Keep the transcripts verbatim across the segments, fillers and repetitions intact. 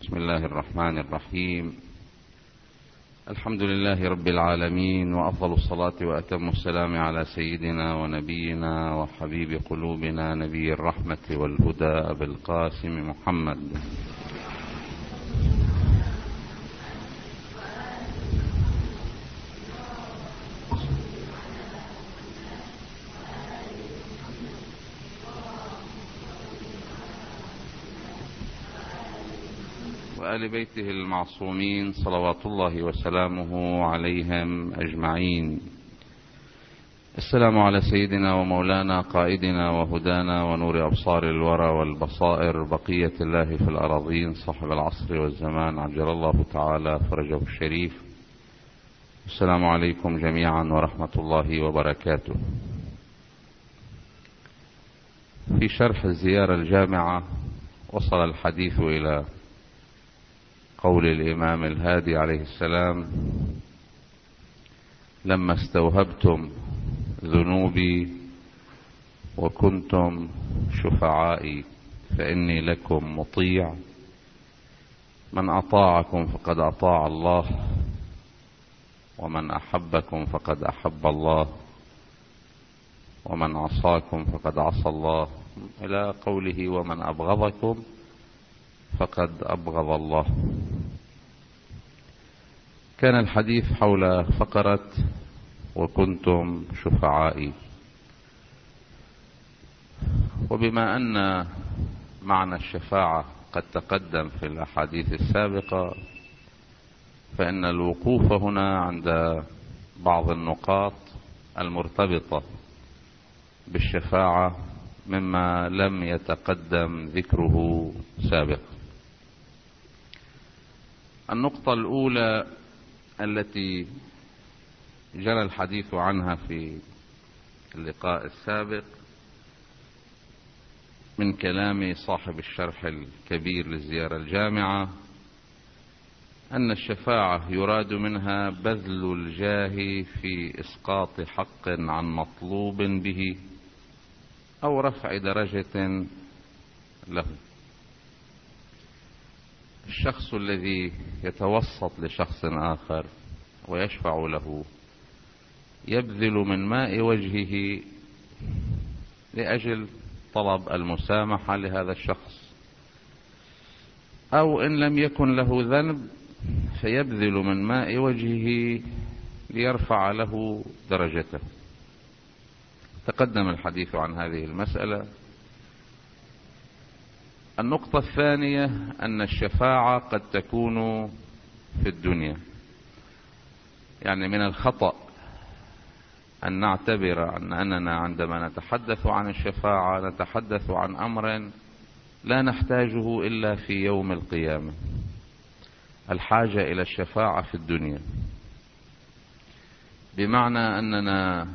بسم الله الرحمن الرحيم. الحمد لله رب العالمين، وأفضل الصلاة وأتم السلام على سيدنا ونبينا وحبيب قلوبنا نبي الرحمة والهدى أبي القاسم محمد وآل بيته المعصومين صلوات الله وسلامه عليهم أجمعين. السلام على سيدنا ومولانا قائدنا وهدانا ونور أبصار الورى والبصائر بقية الله في الأراضين صاحب العصر والزمان عجل الله تعالى فرجه الشريف. السلام عليكم جميعا ورحمة الله وبركاته. في شرح الزيارة الجامعة وصل الحديث إلى قول الإمام الهادي عليه السلام: لما استوهبتم ذنوبي وكنتم شفعائي فإني لكم مطيع، من أطاعكم فقد أطاع الله، ومن أحبكم فقد أحب الله، ومن عصاكم فقد عصى الله، إلى قوله: ومن أبغضكم فقد أبغض الله. كان الحديث حول فقرة وكنتم شفعائي، وبما أن معنى الشفاعة قد تقدم في الأحاديث السابقة، فإن الوقوف هنا عند بعض النقاط المرتبطة بالشفاعة مما لم يتقدم ذكره سابقا. النقطة الأولى التي جرى الحديث عنها في اللقاء السابق من كلام صاحب الشرح الكبير للزيارة الجامعة، أن الشفاعة يراد منها بذل الجاه في إسقاط حق عن مطلوب به أو رفع درجة له. الشخص الذي يتوسط لشخص آخر ويشفع له يبذل من ماء وجهه لأجل طلب المسامحة لهذا الشخص، أو إن لم يكن له ذنب فيبذل من ماء وجهه ليرفع له درجته. تقدم الحديث عن هذه المسألة. النقطة الثانية أن الشفاعة قد تكون في الدنيا، يعني من الخطأ أن نعتبر أن أننا عندما نتحدث عن الشفاعة نتحدث عن أمر لا نحتاجه إلا في يوم القيامة. الحاجة إلى الشفاعة في الدنيا بمعنى أننا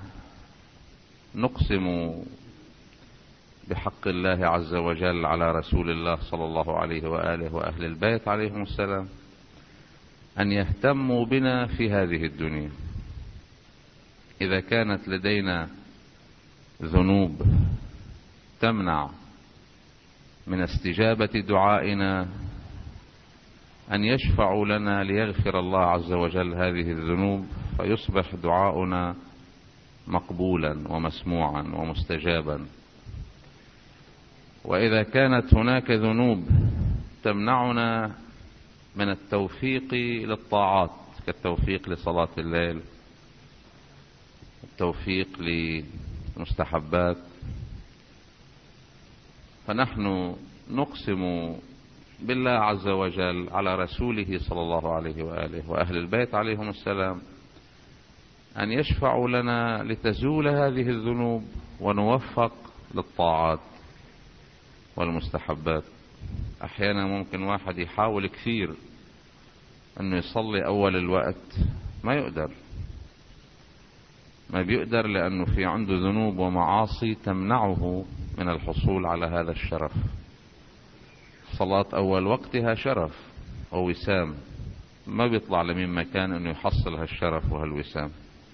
نقسم بحق الله عز وجل على رسول الله صلى الله عليه وآله وأهل البيت عليهم السلام أن يهتموا بنا في هذه الدنيا. إذا كانت لدينا ذنوب تمنع من استجابة دعائنا أن يشفعوا لنا ليغفر الله عز وجل هذه الذنوب، فيصبح دعاؤنا مقبولا ومسموعا ومستجابا. وإذا كانت هناك ذنوب تمنعنا من التوفيق للطاعات كالتوفيق لصلاة الليل، التوفيق للمستحبات، فنحن نقسم بالله عز وجل على رسوله صلى الله عليه وآله وأهل البيت عليهم السلام أن يشفعوا لنا لتزول هذه الذنوب ونوفق للطاعات والمستحبات. أحيانا ممكن واحد يحاول كثير أنه يصلي أول الوقت، ما يقدر ما بيقدر لأنه في عنده ذنوب ومعاصي تمنعه من الحصول على هذا الشرف. صلاة أول وقتها شرف ووسام، ما بيطلع لمن مكان أنه يحصل هالشرف وهالوسام.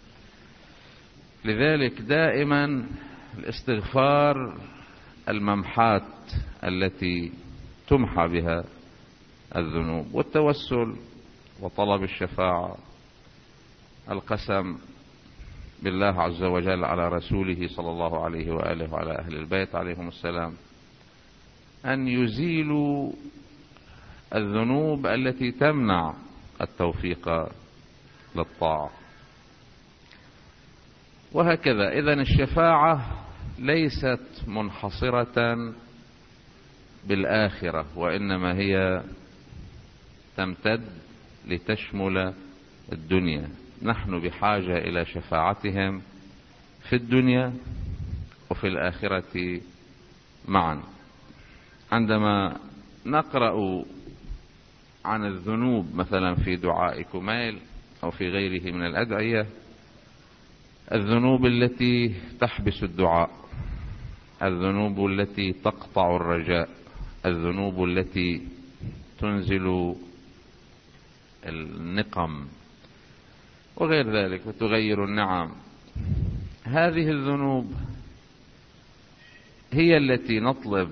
لذلك دائما الاستغفار الممحات التي تمحى بها الذنوب. والتوسل وطلب الشفاعة، القسم بالله عز وجل على رسوله صلى الله عليه وآله وعلى أهل البيت عليهم السلام أن يزيلوا الذنوب التي تمنع التوفيق للطاعة. وهكذا إذن الشفاعة ليست منحصرة بالآخرة، وإنما هي تمتد لتشمل الدنيا. نحن بحاجة إلى شفاعتهم في الدنيا وفي الآخرة معا. عندما نقرأ عن الذنوب مثلا في دعاء كميل أو في غيره من الأدعية، الذنوب التي تحبس الدعاء، الذنوب التي تقطع الرجاء، الذنوب التي تنزل النقم وغير ذلك وتغير النعم، هذه الذنوب هي التي نطلب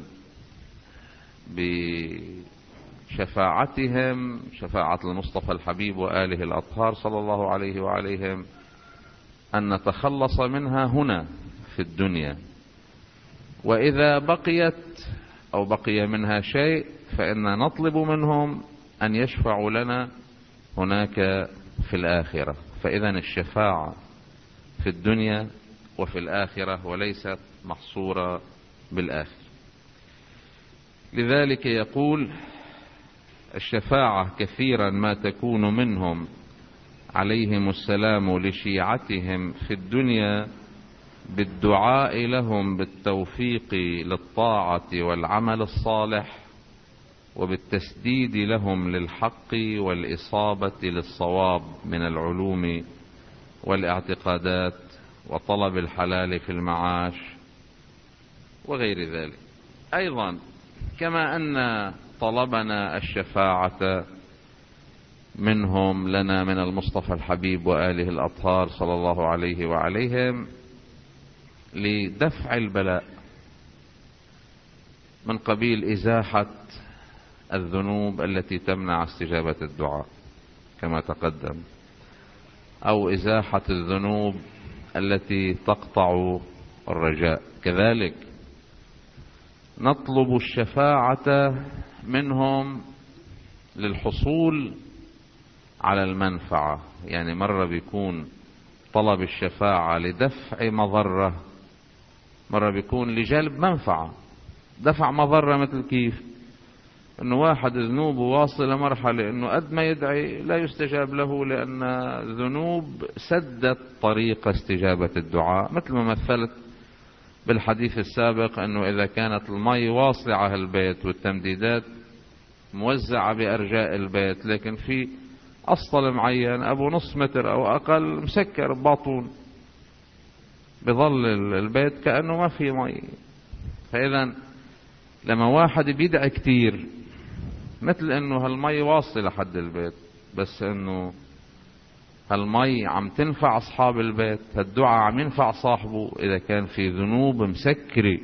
بشفاعتهم، شفاعة المصطفى الحبيب وآله الأطهار صلى الله عليه وعليهم، أن نتخلص منها هنا في الدنيا. وإذا بقيت أو بقي منها شيء فإن نطلب منهم أن يشفعوا لنا هناك في الآخرة. فإذا الشفاعة في الدنيا وفي الآخرة وليست محصورة بالآخرة. لذلك يقول الشفاعة كثيرا ما تكون منهم عليهم السلام لشيعتهم في الدنيا بالدعاء لهم بالتوفيق للطاعة والعمل الصالح، وبالتسديد لهم للحق والإصابة للصواب من العلوم والاعتقادات وطلب الحلال في المعاش وغير ذلك. أيضا كما أن طلبنا الشفاعة منهم لنا من المصطفى الحبيب وآله الأطهار صلى الله عليه وعليهم لدفع البلاء من قبيل إزاحة الذنوب التي تمنع استجابة الدعاء كما تقدم، أو إزاحة الذنوب التي تقطع الرجاء، كذلك نطلب الشفاعة منهم للحصول على المنفعة. يعني مرة بيكون طلب الشفاعة لدفع مضرة، مرة بيكون لجلب منفعة. دفع مضرة مثل كيف؟ انه واحد ذنوبه واصلة مرحلة انه قد ما يدعي لا يستجاب له، لان ذنوب سدت طريق استجابة الدعاء. مثل ما مثلت بالحديث السابق انه اذا كانت المي واصلة على البيت والتمديدات موزعة بارجاء البيت، لكن في اسطل معين ابو نص متر او اقل مسكر بباطون، بظل البيت كأنه ما في مي. فاذا لما واحد بيدعي كتير مثل انه هالمي واصلة لحد البيت، بس انه هالمي عم تنفع اصحاب البيت، هالدعاء عم ينفع صاحبه، اذا كان في ذنوب مسكرة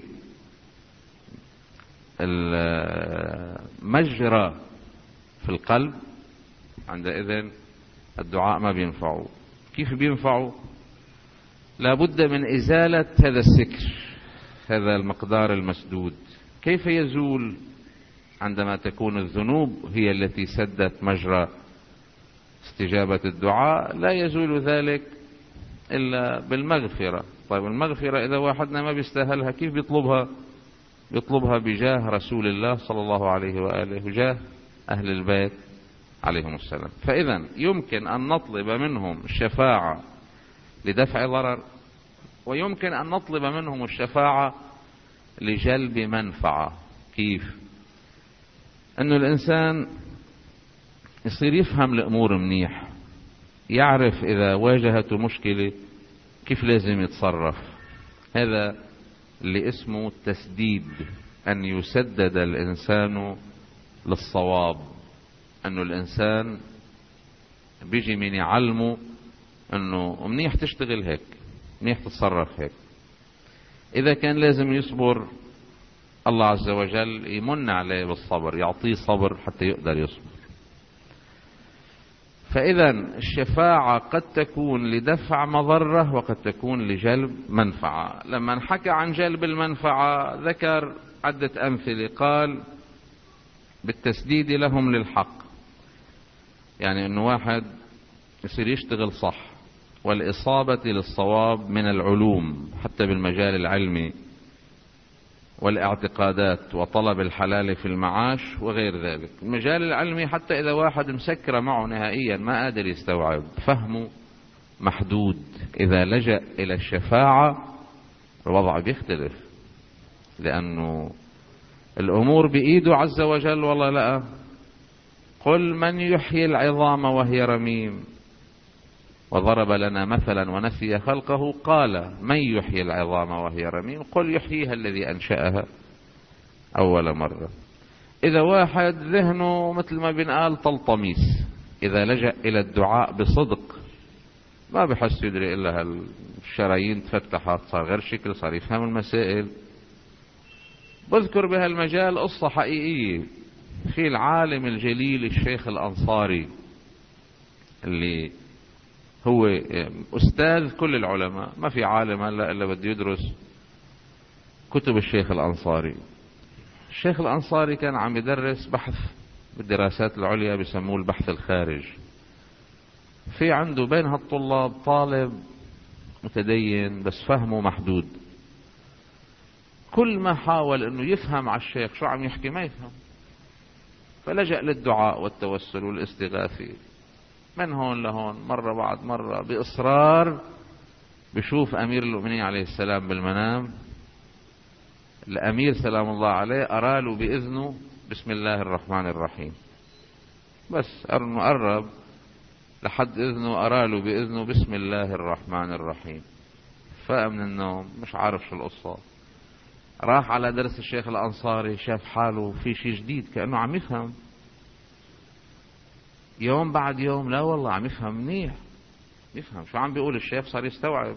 المجرى في القلب، عندئذ الدعاء ما بينفعه. كيف بينفعه؟ لابد من ازالة هذا السكر، هذا المقدار المسدود. كيف يزول؟ عندما تكون الذنوب هي التي سدت مجرى استجابة الدعاء، لا يزول ذلك إلا بالمغفرة. طيب المغفرة إذا واحدنا ما بيستاهلها كيف بيطلبها؟ بيطلبها بجاه رسول الله صلى الله عليه وآله وجاه أهل البيت عليهم السلام. فإذا يمكن أن نطلب منهم الشفاعة لدفع ضرر، ويمكن أن نطلب منهم الشفاعة لجلب منفعة. كيف؟ انه الانسان يصير يفهم الامور منيح، يعرف اذا واجهته مشكلة كيف لازم يتصرف. هذا اللي اسمه التسديد، ان يسدد الانسان للصواب. انه الانسان بيجي من يعلمه انه منيح تشتغل هيك، منيح تتصرف هيك. اذا كان لازم يصبر الله عز وجل يمن عليه بالصبر، يعطيه صبر حتى يقدر يصبر. فإذا الشفاعة قد تكون لدفع مضرة وقد تكون لجلب منفعة. لما حكى عن جلب المنفعة ذكر عدة أمثلة، قال بالتسديد لهم للحق، يعني أنه واحد يصير يشتغل صح، والإصابة للصواب من العلوم حتى بالمجال العلمي والاعتقادات وطلب الحلال في المعاش وغير ذلك. المجال العلمي حتى إذا واحد مسكر معه نهائيا ما قادر يستوعب، فهمه محدود، إذا لجأ إلى الشفاعة الوضع بيختلف، لأنه الأمور بإيده عز وجل. والله لا، قل من يحيي العظام وهي رميم، وضرب لنا مثلا ونسي خلقه، قال من يحيي العظام وهي رميم، قل يحييها الذي أنشأها أول مرة. إذا واحد ذهنه مثل ما بنقال طلطميس، إذا لجأ إلى الدعاء بصدق ما بحس يدري إلا هالشرايين تفتحت، صار غير شكل، صار يفهم المسائل. بذكر بهالمجال قصة حقيقية في العالم الجليل الشيخ الأنصاري، اللي هو أستاذ كل العلماء، ما في عالم هلا إلا بده يدرس كتب الشيخ الأنصاري. الشيخ الأنصاري كان عم يدرس بحث بالدراسات العليا بسموه البحث الخارج. في عنده بين هالطلاب طالب متدين بس فهمه محدود، كل ما حاول انه يفهم على الشيخ شو عم يحكي ما يفهم، فلجأ للدعاء والتوسل والاستغاثة من هون لهون، مرة بعد مرة بإصرار بشوف أمير المؤمنين عليه السلام بالمنام. الأمير سلام الله عليه أراله بإذنه بسم الله الرحمن الرحيم، بس قرب لحد إذنه أراله بإذنه بسم الله الرحمن الرحيم، فاق من النوم مش عارف شو القصة. راح على درس الشيخ الأنصاري، شاف حاله في شيء جديد كأنه عم يفهم. يوم بعد يوم لا والله عم يفهم منيح، يفهم شو عم بيقول الشيخ، صار يستوعب.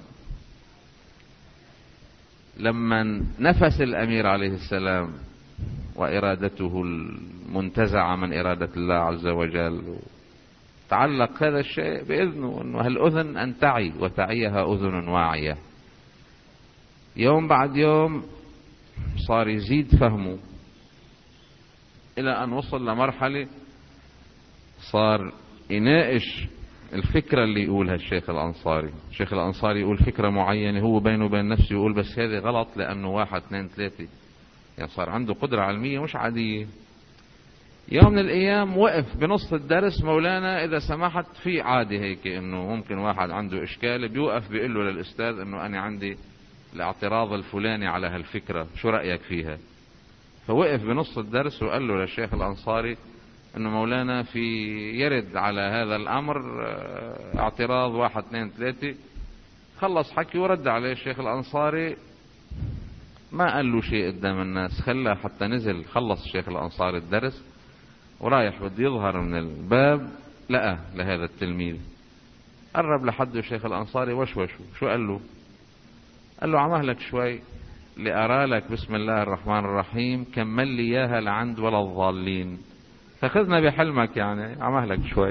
لما نفس الأمير عليه السلام وإرادته المنتزعة من إرادة الله عز وجل، تعلق هذا الشيء بإذنه، أنه هالأذن أن تعي وتعيها أذن واعية. يوم بعد يوم صار يزيد فهمه إلى أن وصل لمرحلة صار يناقش الفكرة اللي يقولها الشيخ الأنصاري. الشيخ الأنصاري يقول فكرة معينة، هو بينه وبين نفسه يقول بس هذه غلط لأنه واحد اثنين ثلاثة، يعني صار عنده قدرة علمية مش عادية. يوم من الأيام وقف بنص الدرس، مولانا إذا سمحت في عادة هيك إنه ممكن واحد عنده إشكال بيوقف بيقول له للأستاذ إنه أنا عندي الاعتراض الفلاني على هالفكرة، شو رأيك فيها؟ فوقف بنص الدرس وقال له للشيخ الأنصاري انه مولانا في يرد على هذا الامر اعتراض واحد اثنين ثلاثة. خلص حكي ورد عليه الشيخ الأنصاري، ما قال له شيء قدام الناس، خلاه حتى نزل. خلص الشيخ الأنصاري الدرس ورايح بده يظهر من الباب، لقى لهذا التلميذ قرب لحده الشيخ الأنصاري وشوشه. شو قال له؟ قال له عمهلك شوي لأرى لك بسم الله الرحمن الرحيم كمل لي إياها لعند ولا الضالين، فخذنا بحلمك، يعني عمهلك شوي.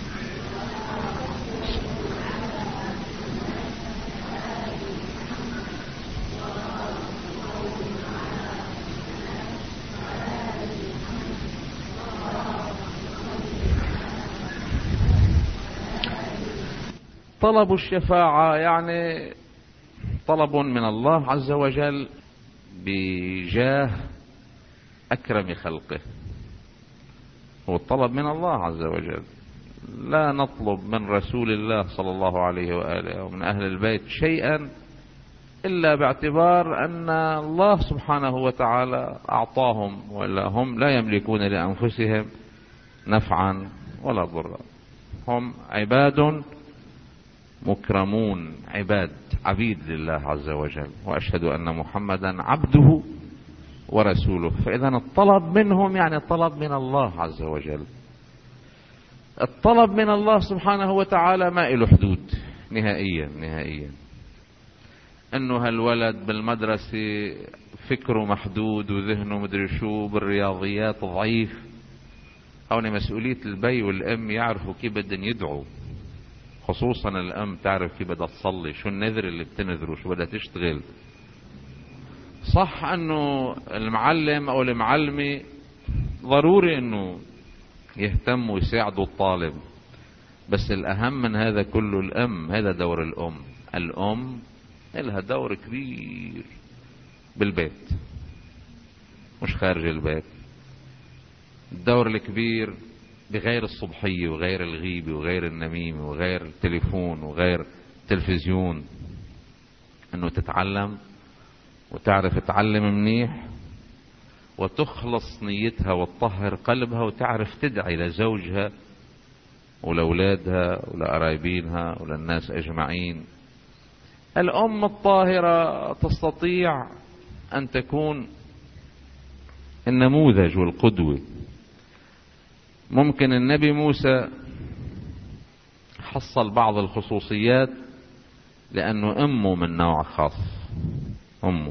طلب الشفاعة يعني طلب من الله عز وجل بجاه أكرم خلقه، هو الطلب من الله عز وجل. لا نطلب من رسول الله صلى الله عليه وآله ومن أهل البيت شيئا إلا باعتبار أن الله سبحانه وتعالى أعطاهم، ولا هم لا يملكون لأنفسهم نفعا ولا ضرا، هم عباد مكرمون، عباد عبيد لله عز وجل، وأشهد أن محمدا عبده ورسوله. فإذا الطلب منهم يعني الطلب من الله عز وجل. الطلب من الله سبحانه وتعالى ما له حدود نهائيا نهائيا. انه هالولد بالمدرسة فكره محدود وذهنه مدري شو بالرياضيات ضعيف، هون مسؤولية البي والأم يعرفوا كيف بدهم يدعوا، خصوصا الأم تعرف كيف بدها تصلي، شو النذر اللي بتنذره، شو بدها تشتغل. صح أنه المعلم أو المعلمة ضروري أنه يهتم ويساعدوا الطالب، بس الأهم من هذا كله الأم. هذا دور الأم. الأم لها دور كبير بالبيت مش خارج البيت. الدور الكبير بغير الصبحية وغير الغيبة وغير النميمة وغير التليفون وغير التلفزيون، انه تتعلم وتعرف تعلم منيح وتخلص نيتها وتطهر قلبها وتعرف تدعي لزوجها ولأولادها ولقرايبينها وللناس أجمعين. الأم الطاهرة تستطيع أن تكون النموذج والقدوة. ممكن النبي موسى حصل بعض الخصوصيات لأنه أمه من نوع خاص. أمه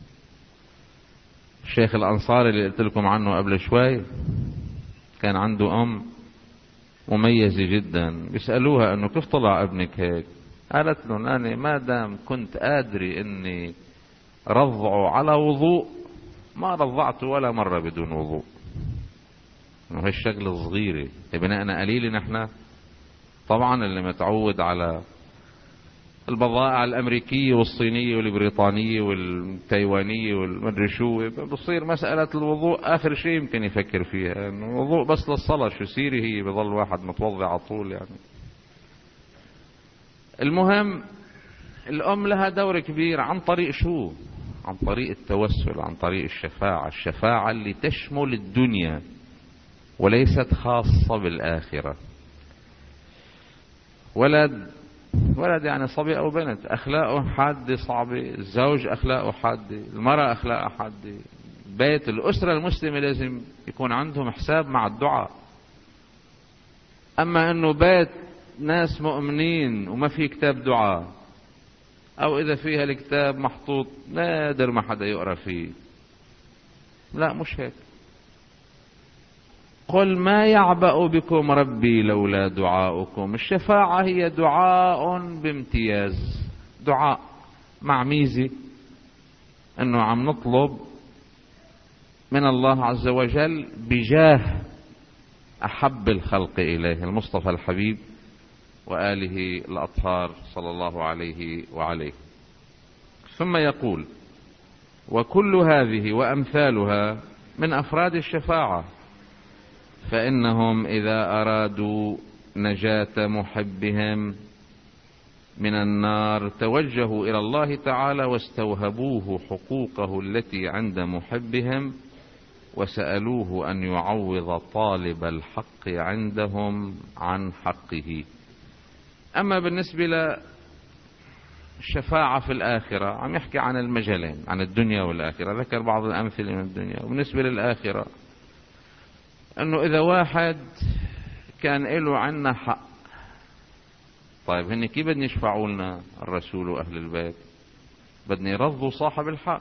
الشيخ الأنصاري اللي قلت لكم عنه قبل شوي كان عنده أم مميزة جدا. بيسألوها أنه كيف طلع ابنك هيك؟ قالت لهم أنا ما دام كنت أدري أني رضعه على وضوء ما رضعته ولا مرة بدون وضوء. وهي الشغلة الصغيرة بناءنا قليل. نحن طبعا اللي متعود على البضائع الأمريكية والصينية والبريطانية والتايوانية والمدري شو بصير مسألة الوضوء آخر شيء يمكن يفكر فيها، إنه الوضوء بس للصلاة شو سيري هي بظل واحد متوضع على طول يعني. المهم الأم لها دور كبير عن طريق شو؟ عن طريق التوسل، عن طريق الشفاعة. الشفاعة اللي تشمل الدنيا وليست خاصة بالآخرة. ولد ولد يعني صبي أو بنت أخلاقه حادة صعبة، الزوج أخلاقه حادة، المرأة أخلاقها حادة. بيت الأسرة المسلمة لازم يكون عندهم حساب مع الدعاء. أما أنه بيت ناس مؤمنين وما في كتاب دعاء، أو إذا فيها الكتاب محطوط نادر ما حدا يقرأ فيه، لا مش هيك. قل ما يعبأ بكم ربي لولا دعاؤكم. الشفاعة هي دعاء بامتياز، دعاء مع ميزة انه عم نطلب من الله عز وجل بجاه احب الخلق اليه المصطفى الحبيب وآله الأطهار صلى الله عليه وعليه. ثم يقول وكل هذه وأمثالها من أفراد الشفاعة، فإنهم إذا أرادوا نجاة محبهم من النار توجهوا إلى الله تعالى واستوهبوه حقوقه التي عند محبهم وسألوه أن يعوض طالب الحق عندهم عن حقه. أما بالنسبة للشفاعة في الآخرة عم يحكي عن المجالين، عن الدنيا والآخرة، ذكر بعض الأمثلة من الدنيا. وبالنسبة للآخرة أنه إذا واحد كان له عنا حق، طيب هن كيف بدنا يشفعوا لنا الرسول وأهل البيت؟ بدنا يرضوا صاحب الحق.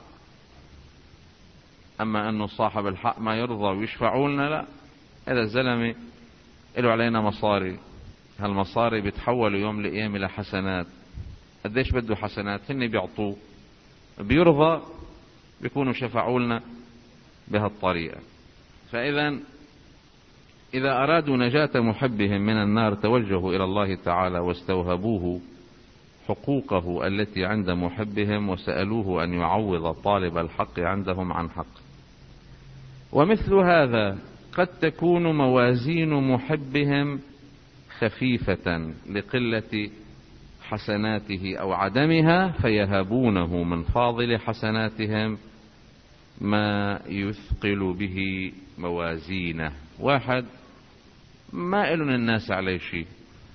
أما أنه صاحب الحق ما يرضى ويشفعوا لنا، لا. هذا الزلمة له علينا مصاري، هالمصاري بيتحولوا يوم القيامة إلى حسنات. قديش بده حسنات؟ هن بيعطوه، بيرضى بيكونوا شفعوا لنا بهالطريقة. فإذا إذا أرادوا نجاة محبهم من النار توجهوا إلى الله تعالى واستوهبوه حقوقه التي عند محبهم وسألوه أن يعوض طالب الحق عندهم عن حق. ومثل هذا قد تكون موازين محبهم خفيفة لقلة حسناته أو عدمها فيهبونه من فاضل حسناتهم ما يثقل به موازينه. واحد ما إلن الناس عليه شيء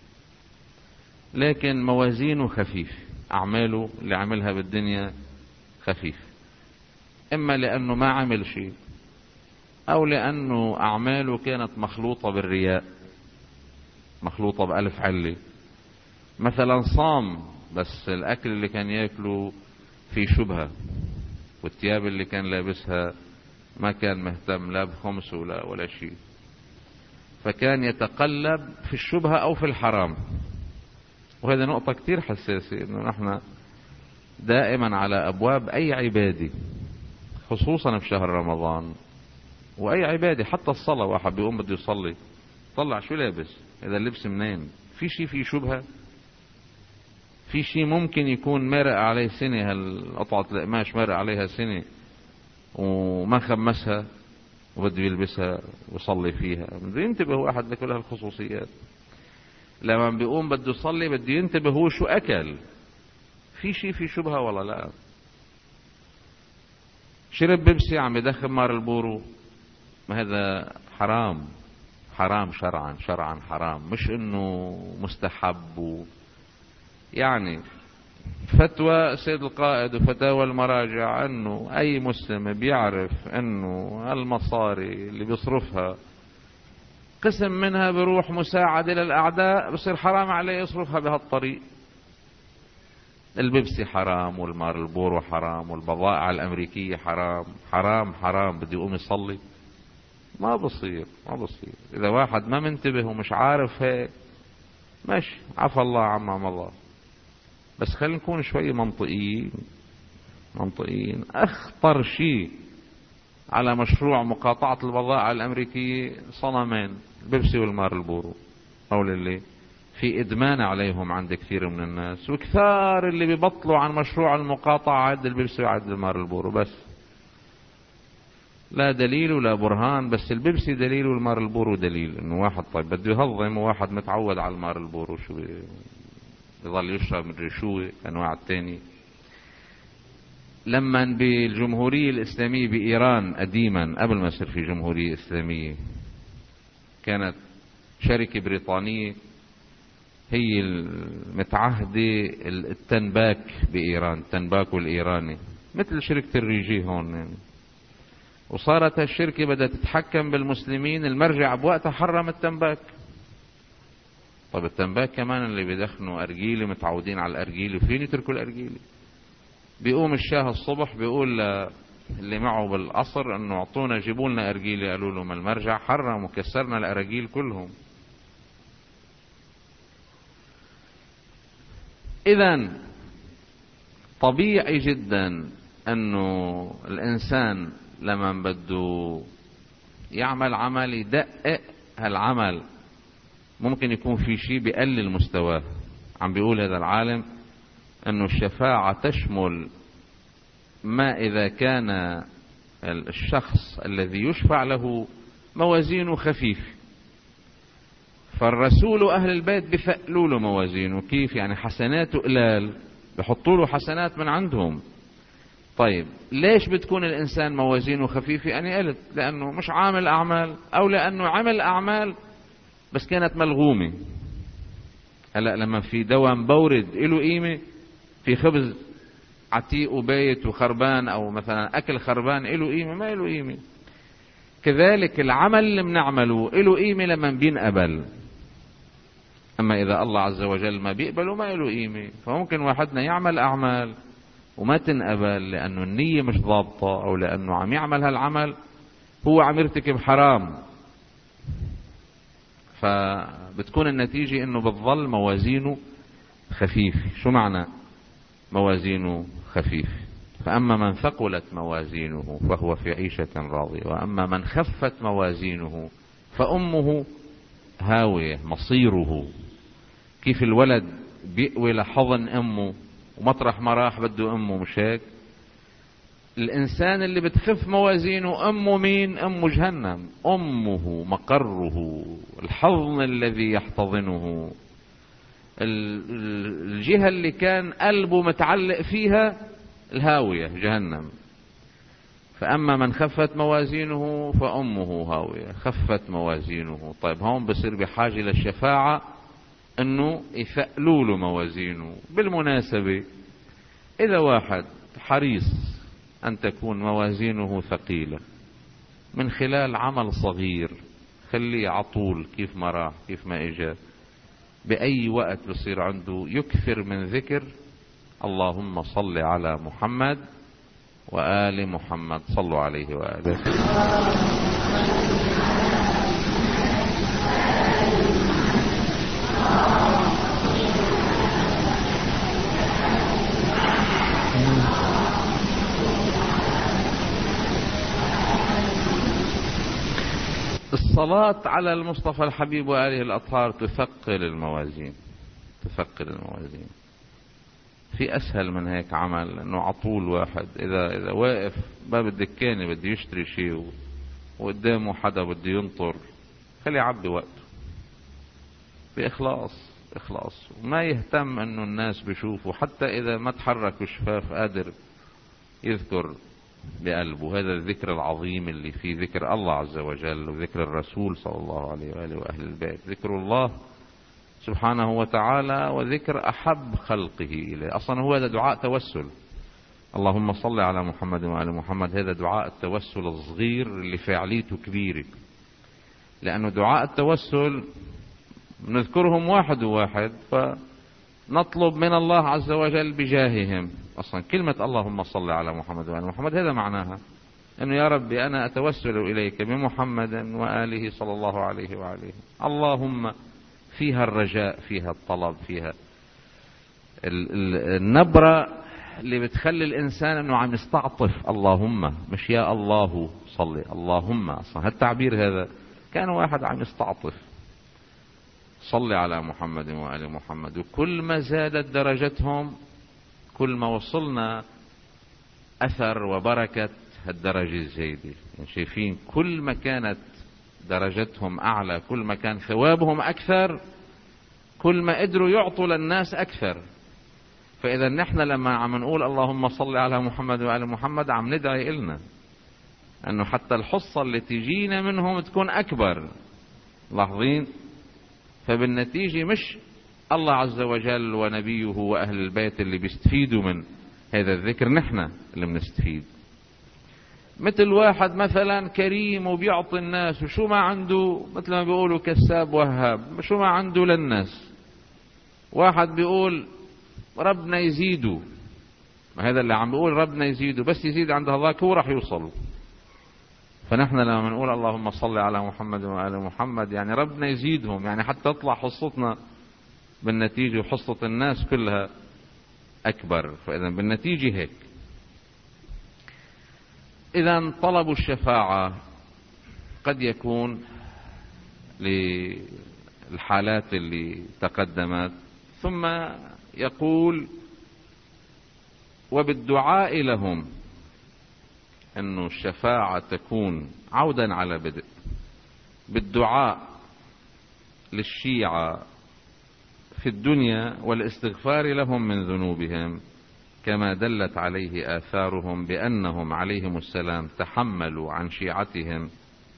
لكن موازينه خفيف، أعماله اللي عملها بالدنيا خفيف، إما لأنه ما عمل شيء أو لأنه أعماله كانت مخلوطة بالرياء، مخلوطة بألف علة. مثلا صام بس الأكل اللي كان يأكله في شبهة والثياب اللي كان لابسها ما كان مهتم لا بخمس ولا ولا شيء، فكان يتقلب في الشبهة أو في الحرام. وهذا نقطة كتير حساسة، إنه نحن دائما على أبواب أي عبادة، خصوصا في شهر رمضان، وأي عبادة حتى الصلاة، واحد بيقوم بده يصلي طلع شو لابس، إذا اللبس منين، في شيء في شبهة، في شيء ممكن يكون مرق عليه سنة، هالقطعة القماش مرق عليها سنة وما خمسها وبده يلبسها ويصلي فيها. بده ينتبه واحد لكل هالخصوصيات. لما بيقوم بده يصلي بده ينتبه هو شو أكل، في شيء في شبهة ولا لا. شرب بيبسي عم يدخن مار البورو، ما هذا حرام، حرام شرعا، شرعا حرام، مش انه مستحب. و يعني فتوى سيد القائد وفتاوى المراجع انه اي مسلم بيعرف انه المصاري اللي بيصرفها قسم منها بروح مساعدة للأعداء، بصير حرام عليه يصرفها بهالطريق. البيبسي حرام، والمار البورو حرام، والبضائع الأمريكية حرام، حرام حرام، بده يقوم يصلي؟ ما بصير، ما بصير. إذا واحد ما منتبه ومش عارف هيك ماشي، عفى الله عما مضى، بس خلينا نكون شوي منطقيين. منطقيين. أخطر شيء على مشروع مقاطعة البضائع الأمريكية صنمين، البيبسي والمار البورو، قول اللي في إدمان عليهم عند كثير من الناس، وكثار اللي بيبطلوا عن مشروع المقاطعة عند البيبسي وعند المار البورو. بس لا دليل ولا برهان، بس البيبسي دليل والمار البورو دليل. انه واحد طيب بده يهضم، وواحد متعود على المار البورو، شو بيضل يشرب مدري شو انواع التاني. لما بالجمهورية الإسلامية بإيران قديما قبل ما يصير في جمهورية إسلامية، كانت شركة بريطانية هي المتعهدة التنباك بإيران، التنباك الإيراني مثل شركة الريجي هون يعني. وصارت هالشركة بدها تتحكم بالمسلمين، المرجع بوقتها حرم التنباك. طب التنباك كمان اللي بيدخنوا أرجيلة، متعودين على الأرجيلة، فين يتركوا الأرجيلة؟ بيقوم الشاه الصبح بيقول اللي معه بالقصر انه اعطونا جيبوا لنا أرجيلة، قالوا له ما المرجع حرم وكسرنا الأراجيل كلهم. إذن طبيعي جدا انه الانسان لما بده يعمل عمل يدقق هالعمل، ممكن يكون في شيء بيقلل مستواه. عم بيقول هذا العالم انه الشفاعة تشمل ما اذا كان الشخص الذي يشفع له موازينه خفيف، فالرسول واهل البيت بثقلوا له موازينه. كيف يعني؟ حسناته قلال، بحطوا له حسنات من عندهم. طيب ليش بتكون الانسان موازينه خفيفة؟ انا قلت لانه مش عامل اعمال، او لانه عمل اعمال بس كانت ملغومة. هلا لما في دواء مبورد له قيمة، في خبز عتيق وبايت وخربان، او مثلا اكل خربان له قيمة؟ ما له قيمة. كذلك العمل اللي بنعمله له قيمة لما بينقبل، اما اذا الله عز وجل ما بيقبله ما له قيمة. فممكن واحدنا يعمل اعمال وما تنقبل لانه النية مش ضابطة، او لانه عم يعمل هالعمل هو عم يرتكب حرام، فبتكون النتيجة انه بتظل موازينه خفيف. شو معنى موازينه خفيف؟ فأما من ثقلت موازينه فهو في عيشة راضية، وأما من خفت موازينه فأمه هاوية مصيره. كيف الولد بيقوي لحضن أمه ومطرح ما راح بده أمه، مش هيك؟ الإنسان اللي بتخف موازينه أمه مين؟ أمه جهنم، أمه مقره، الحضن الذي يحتضنه، الجهة اللي كان قلبه متعلق فيها الهاوية جهنم. فأما من خفت موازينه فأمه هاوية، خفت موازينه. طيب هون بصير بحاجة للشفاعة انه يثقلوا له موازينه. بالمناسبة اذا واحد حريص ان تكون موازينه ثقيلة من خلال عمل صغير، خليه عطول كيف ما راح كيف ما اجا، بأي وقت بصير عنده يكثر من ذكر اللهم صل على محمد وآل محمد. صلوا عليه وآله. الصلاة على المصطفى الحبيب وآله الأطهار تثقل الموازين، تثقل الموازين. في أسهل من هيك عمل إنه عطول واحد إذا إذا واقف باب الدكانة بده يشتري شيء وقدامه حدا بده ينطر، خليه يعبي وقته بإخلاص، إخلاص، وما يهتم إنه الناس بيشوفوا، حتى إذا ما تحرك الشفاف قادر يذكر بقلبه. هذا الذكر العظيم اللي فيه ذكر الله عز وجل وذكر الرسول صلى الله عليه وآله وأهل البيت، ذكر الله سبحانه وتعالى وذكر أحب خلقه إليه. أصلا هو هذا دعاء توسل، اللهم صل على محمد وآل محمد، هذا دعاء التوسل الصغير اللي فاعليته كبيرة، لأنه دعاء التوسل نذكرهم واحد واحد فنطلب من الله عز وجل بجاههم. أصلا كلمة اللهم صل على محمد وآل محمد هذا معناها أنه يا ربي أنا أتوسل إليك بمحمد وآله صلى الله عليه وآله. اللهم فيها الرجاء، فيها الطلب، فيها النبرة اللي بتخلي الإنسان أنه عم يستعطف اللهم، مش يا الله صلي، اللهم. أصلا هالتعبير هذا كان واحد عم يستعطف صلي على محمد وآل محمد. وكل ما زادت درجتهم كل ما وصلنا أثر وبركة هالدرجة الزايدة. يعني شايفين كل ما كانت درجتهم أعلى كل ما كان ثوابهم أكثر، كل ما قدروا يعطوا للناس أكثر. فإذا نحن لما عم نقول اللهم صل على محمد وآل محمد عم ندعي إلنا أنه حتى الحصة اللي تجينا منهم تكون أكبر. لاحظين؟ فبالنتيجة مش الله عز وجل ونبيه وأهل البيت اللي بيستفيدوا من هذا الذكر، نحن اللي بنستفيد. مثل واحد مثلا كريم وبيعطي الناس وشو ما عنده، مثل ما بيقولوا كساب وهاب، شو ما عنده للناس. واحد بيقول ربنا يزيده، هذا اللي عم بيقول ربنا يزيده، بس يزيد عند الله هو راح يوصل. فنحن لما نقول اللهم صل على محمد وآل محمد يعني ربنا يزيدهم، يعني حتى تطلع حصتنا بالنتيجة وحصة الناس كلها أكبر. فإذا بالنتيجة هيك. إذا طلب الشفاعة قد يكون للحالات اللي تقدمت، ثم يقول وبالدعاء لهم، أن الشفاعة تكون عودا على بدء بالدعاء للشيعة في الدنيا والاستغفار لهم من ذنوبهم، كما دلت عليه آثارهم بأنهم عليهم السلام تحملوا عن شيعتهم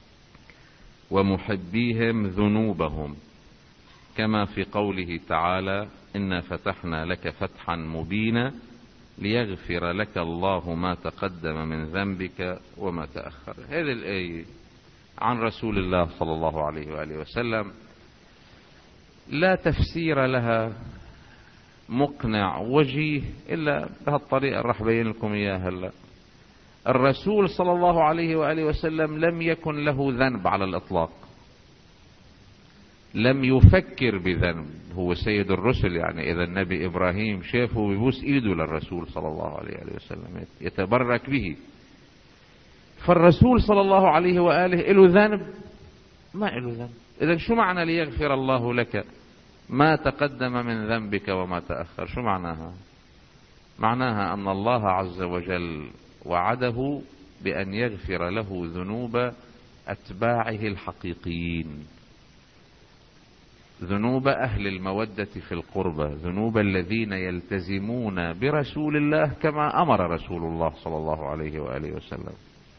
ومحبيهم ذنوبهم، كما في قوله تعالى إنا فتحنا لك فتحا مبينا ليغفر لك الله ما تقدم من ذنبك وما تأخر. هذه الآية عن رسول الله صلى الله عليه وآله وسلم لا تفسير لها مقنع وجيه إلا بهالطريقة راح بين لكم إياها هلا. الرسول صلى الله عليه وآله وسلم لم يكن له ذنب على الإطلاق، لم يفكر بذنب، هو سيد الرسل. يعني إذا النبي إبراهيم شافه بيبوس إيده للرسول صلى الله عليه وآله وسلم يتبرك به، فالرسول صلى الله عليه وآله له ذنب؟ ما له ذنب. إذا شو معنى ليغفر الله لك ما تقدم من ذنبك وما تأخر؟ شو معناها؟ معناها أن الله عز وجل وعده بأن يغفر له ذنوب أتباعه الحقيقيين، ذنوب أهل المودة في القربة، ذنوب الذين يلتزمون برسول الله كما أمر رسول الله صلى الله عليه وآله وسلم،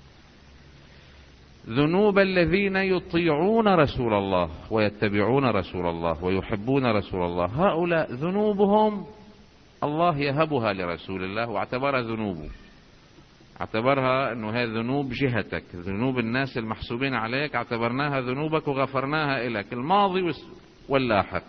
ذنوب الذين يطيعون رسول الله ويتبعون رسول الله ويحبون رسول الله. هؤلاء ذنوبهم الله يهبها لرسول الله واعتبرها ذنوبه، اعتبرها انه هذه ذنوب جهتك، ذنوب الناس المحسوبين عليك اعتبرناها ذنوبك وغفرناها لك، الماضي واللاحق،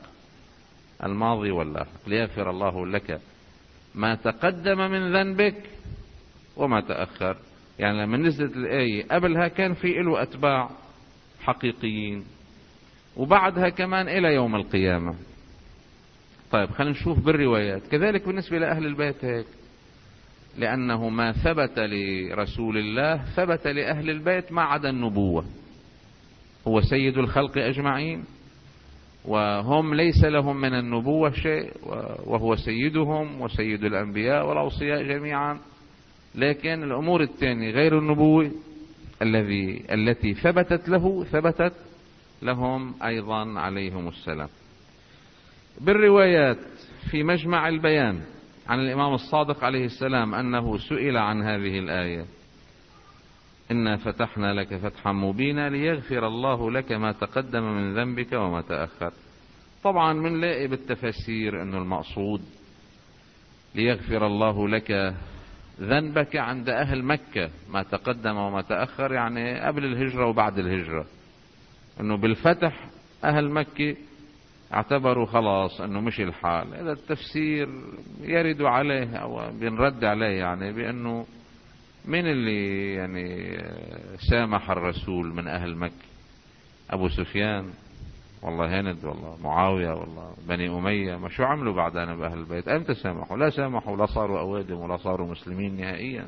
الماضي واللاحق. ليغفر الله لك ما تقدم من ذنبك وما تأخر. يعني لما نزلت الآية قبلها كان في له أتباع حقيقيين، وبعدها كمان إلى يوم القيامة. طيب خلينا نشوف بالروايات. كذلك بالنسبة لأهل البيت هيك، لأنه ما ثبت لرسول الله ثبت لأهل البيت ما عدا النبوة. هو سيد الخلق أجمعين، وهم ليس لهم من النبوة شيء، وهو سيدهم وسيد الأنبياء والأوصياء جميعا. لكن الأمور الثانية غير النبوة الذي التي ثبتت له ثبتت لهم أيضا عليهم السلام. بالروايات في مجمع البيان عن الإمام الصادق عليه السلام أنه سئل عن هذه الآية: إنا فتحنا لك فتحا مبينا ليغفر الله لك ما تقدم من ذنبك وما تأخر. طبعا بنلاقي بالتفسير أنه المقصود ليغفر الله لك ذنبك عند أهل مكة، ما تقدم وما تأخر يعني قبل الهجرة وبعد الهجرة. أنه بالفتح أهل مكة اعتبروا خلاص أنه مش الحال. هذا التفسير يرد عليه أو بنرد عليه، يعني بأنه من اللي يعني سامح الرسول من أهل مكة؟ أبو سفيان، والله هند، والله معاوية، والله بني أمية. ما شو عملوا بعدنا بأهل البيت؟ أمتى سامحوا؟ لا سامحوا، لا صاروا أوادم ولا صاروا مسلمين نهائيا.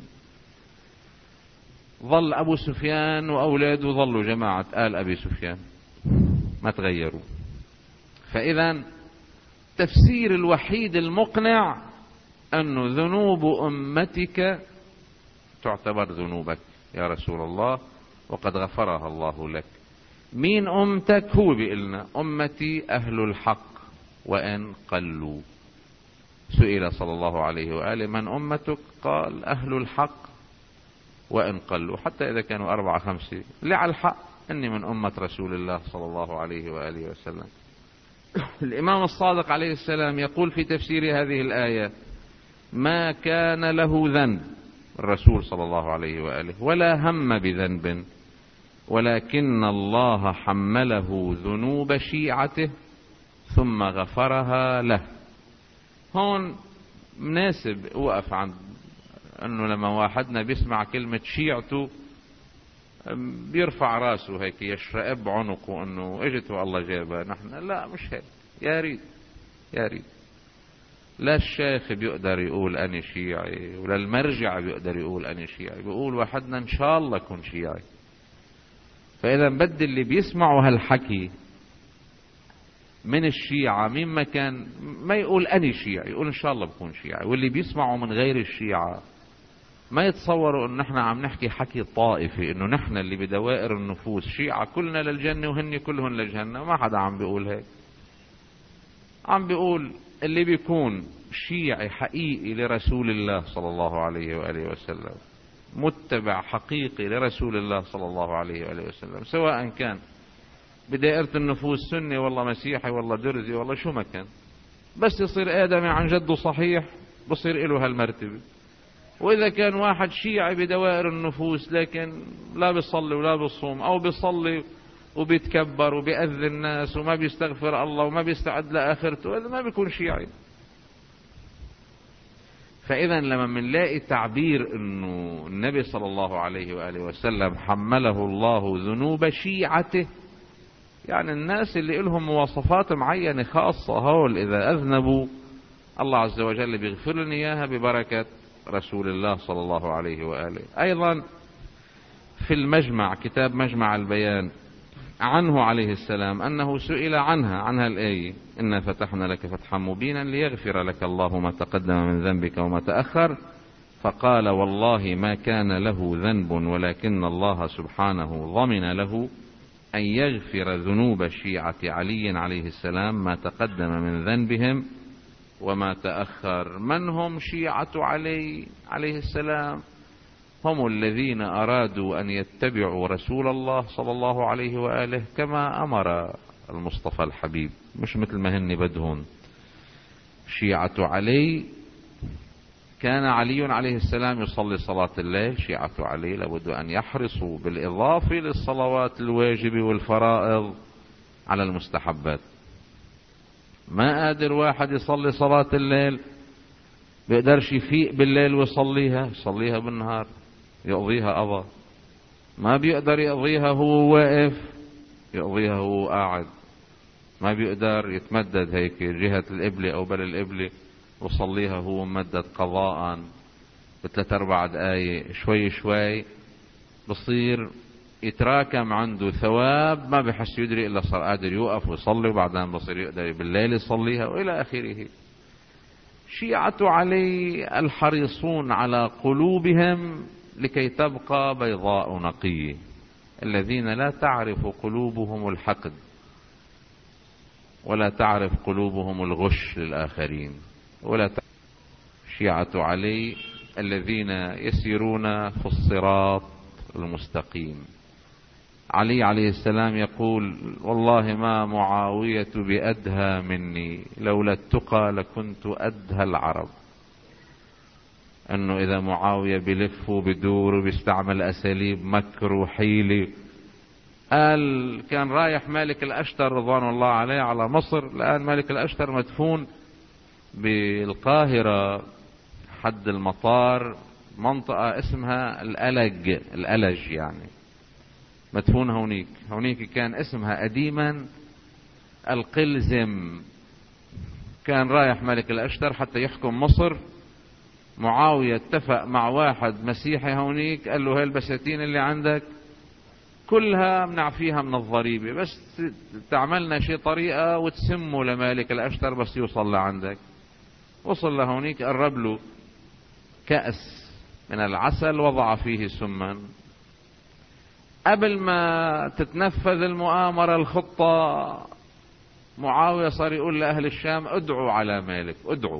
ظل أبو سفيان وأولاده ظلوا جماعة آل أبي سفيان، ما تغيروا. فإذا تفسير الوحيد المقنع أن ذنوب أمتك تعتبر ذنوبك يا رسول الله، وقد غفرها الله لك. مين أمتك؟ هو بيقلنا أمتي أهل الحق وإن قلوا. سئل صلى الله عليه وآله: من أمتك؟ قال: أهل الحق وإن قلوا. حتى إذا كانوا أربعة خمسة اللي على الحق إني من أمة رسول الله صلى الله عليه وآله وسلم. الإمام الصادق عليه السلام يقول في تفسير هذه الآية: ما كان له ذنب الرسول صلى الله عليه وآله ولا هم بذنب، ولكن الله حمله ذنوب شيعته ثم غفرها له. هون مناسب اوقف عند انه لما واحدنا بيسمع كلمة شيعته بيرفع راسه هيك، يشرئب عنقه انه اجت والله جابها. نحن لا، مش هيك. يا ريت يا ريت لا الشيخ بيقدر يقول أنا شيعي، ولا المرجع بيقدر يقول أنا شيعي. بيقول واحدنا إن شاء الله كن شيعي. فإذا بدي اللي بيسمعوا هالحكي من الشيعة مما كان ما يقول أنا شيعي، يقول إن شاء الله بكون شيعي. واللي بيسمعوا من غير الشيعة ما يتصوروا إن نحن عم نحكي حكي طائفي، إنه نحن اللي بدوائر النفوس شيعة كلنا للجنة وهن كلهن للجنة. ما حدا عم بيقول هيك. عم بيقول اللي بيكون شيعي حقيقي لرسول الله صلى الله عليه وآله وسلم، متبع حقيقي لرسول الله صلى الله عليه وآله وسلم، سواء كان بدائرة النفوس سني والله مسيحي والله درزي والله شو ما كان، بس يصير آدمي عن جده صحيح بصير له هالمرتبة. وإذا كان واحد شيعي بدوائر النفوس لكن لا بيصلي ولا بيصوم، أو بيصلي وبيتكبر وبيأذي الناس وما بيستغفر الله وما بيستعد لآخرته، هذا ما بيكون شيعي. فإذا لما منلاقي تعبير إنه النبي صلى الله عليه وآله وسلم حمله الله ذنوب شيعته، يعني الناس اللي لهم مواصفات معينة خاصة، هول إذا أذنبوا الله عز وجل بيغفر لنا إياها ببركة رسول الله صلى الله عليه وآله. أيضا في المجمع، كتاب مجمع البيان، عنه عليه السلام أنه سئل عنها عنها الآية: إنا فتحنا لك فتحا مبينا ليغفر لك الله ما تقدم من ذنبك وما تأخر، فقال: والله ما كان له ذنب، ولكن الله سبحانه ضمن له أن يغفر ذنوب شيعة علي عليه السلام ما تقدم من ذنبهم وما تأخر. من هم شيعة علي عليه السلام؟ هم الذين أرادوا أن يتبعوا رسول الله صلى الله عليه وآله كما أمر المصطفى الحبيب، مش مثل ما هن بدهن. شيعة علي، كان علي عليه السلام يصلي صلاة الليل. شيعة علي لابد أن يحرصوا بالإضافة للصلوات الواجبة والفرائض على المستحبات. ما قادر واحد يصلي صلاة الليل بيقدرش يفيق بالليل ويصليها، يصليها بالنهار يقضيها قضاء. ما بيقدر يقضيها هو واقف، يقضيها هو قاعد. ما بيقدر يتمدد هيك جهة القبلة أو بل القبلة وصليها هو ممدد قضاء بثلاث أربع دقايق. شوي شوي بصير يتراكم عنده ثواب، ما بحس يدري إلا صار قادر يوقف ويصلي، وبعدين بصير يقدر بالليل يصليها وإلى آخره. شيعة علي الحريصون على قلوبهم لكي تبقى بيضاء نقية، الذين لا تعرف قلوبهم الحقد ولا تعرف قلوبهم الغش للآخرين، ولا تعرف شيعة علي الذين يسيرون في الصراط المستقيم. علي عليه السلام يقول: والله ما معاوية بأدهى مني، لولا التقى لكنت أدهى العرب. انه اذا معاوية بلف وبدور وبيستعمل اساليب مكر وحيلة. قال كان رايح مالك الاشتر رضوان الله عليه على مصر، الان مالك الاشتر مدفون بالقاهرة حد المطار، منطقة اسمها الألج، الألج يعني مدفون هونيك. هونيك كان اسمها قديما القلزم. كان رايح ملك الأشتر حتى يحكم مصر. معاوية اتفق مع واحد مسيحي هونيك، قال له هاي البساتين اللي عندك كلها منعفيها من الضريبة، بس تعملنا شي طريقة وتسمه لمالك الأشتر بس يوصل لعندك. وصل لهونيك، قرب له كأس من العسل وضع فيه سما. قبل ما تتنفذ المؤامرة الخطة، معاوية صار يقول لأهل الشام: ادعوا على مالك، ادعوا.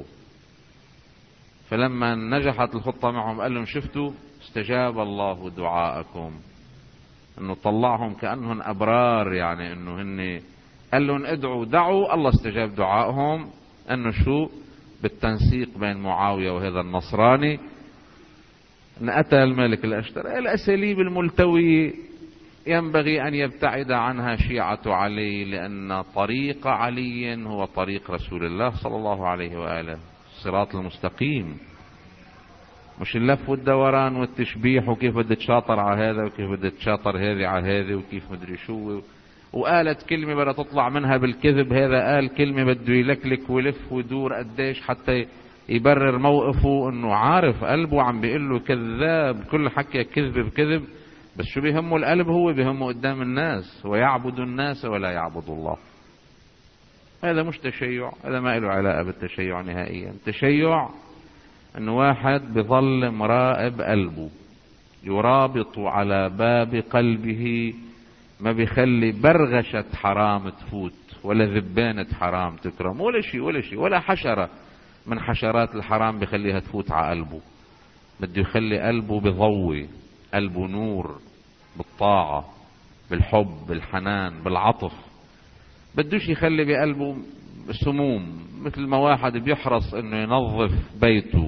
فلما نجحت الخطة معهم قال لهم: شفتوا استجاب الله دعاءكم. انه طلعهم كأنهم ابرار، يعني انه هن قال لهم ادعوا، دعوا، الله استجاب دعائهم. انه شو؟ بالتنسيق بين معاوية وهذا النصراني قتل الملك الأشتر. الأساليب الملتوية ينبغي أن يبتعد عنها شيعة علي، لأن طريق علي هو طريق رسول الله صلى الله عليه وآله، الصراط المستقيم، مش اللف والدوران والتشبيح وكيف بدك تشاطر على هذا وكيف بدك تشاطر هذه على هذه وكيف مدري شو، وقالت كلمة بدها تطلع منها بالكذب، هذا قال كلمة بده يلكلك ويلف ويدور قديش حتى يبرر موقفه، انه عارف قلبه عم بيقول له كذاب، كل حكي كذب بكذب، بس شو بيهمه القلب؟ هو بيهمه قدام الناس، ويعبد الناس ولا يعبد الله. هذا مش تشيع، هذا ما له علاقة بالتشيع نهائيا. التشيع انه واحد بظل مراقب قلبه، يرابط على باب قلبه، ما بيخلي برغشة حرام تفوت ولا ذبانة حرام تكرم ولا شيء ولا شيء ولا حشرة من حشرات الحرام بيخليها تفوت على قلبه. بده يخلي قلبه بضوي، قلبه نور، بالطاعة، بالحب، بالحنان، بالعطف. بدوش يخلي بقلبه سموم، مثل ما واحد بيحرص انه ينظف بيته،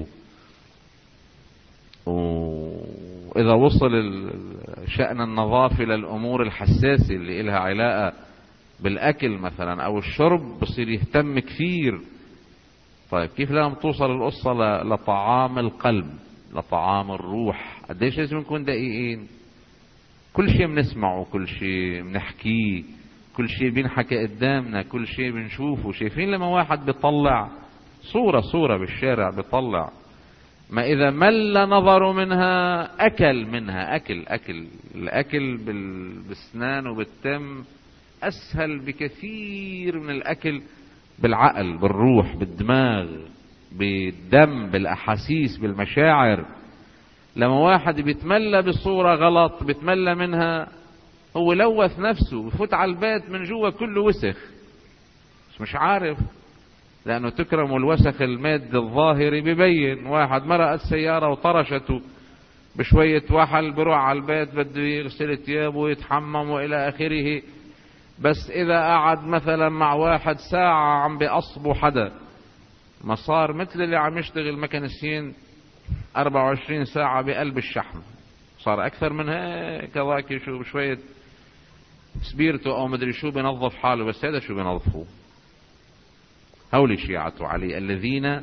واذا وصل شأن النظافة للامور الحساسة اللي إلها علاقة بالاكل مثلا او الشرب بصير يهتم كثير. طيب كيف لما توصل القصة لطعام القلب، لطعام الروح، قديش لازم نكون دقيقين؟ كل شيء بنسمعه، كل شيء بنحكيه، كل شيء بينحكى قدامنا، كل شيء بنشوفه. شايفين لما واحد بيطلع صورة صورة بالشارع بيطلع، ما إذا مل نظره منها أكل منها. أكل أكل الأكل بالسنان وبالتم أسهل بكثير من الأكل بالعقل، بالروح، بالدماغ، بالدم، بالأحاسيس، بالمشاعر. لما واحد بيتملى بصورة غلط بيتملى منها، هو لوث نفسه، بفوت على البيت من جوا كله وسخ بس مش عارف، لأنه تكرم الوسخ الماد الظاهري. ببين واحد مرق السيارة وطرشته بشوية وحل، بروح على البيت بده يغسل ثيابه ويتحمم وإلى آخره. بس إذا قعد مثلا مع واحد ساعة عم بيقصبوا حدا، ما صار مثل اللي عم يشتغل مكنسين أربعة وعشرين ساعة بقلب الشحم، صار أكثر من هيك. ذاك شو بشوية سبيرته أو مدري شو بينظف حاله، بس هذا شو بينظفوه؟ هؤلاء شيعة علي الذين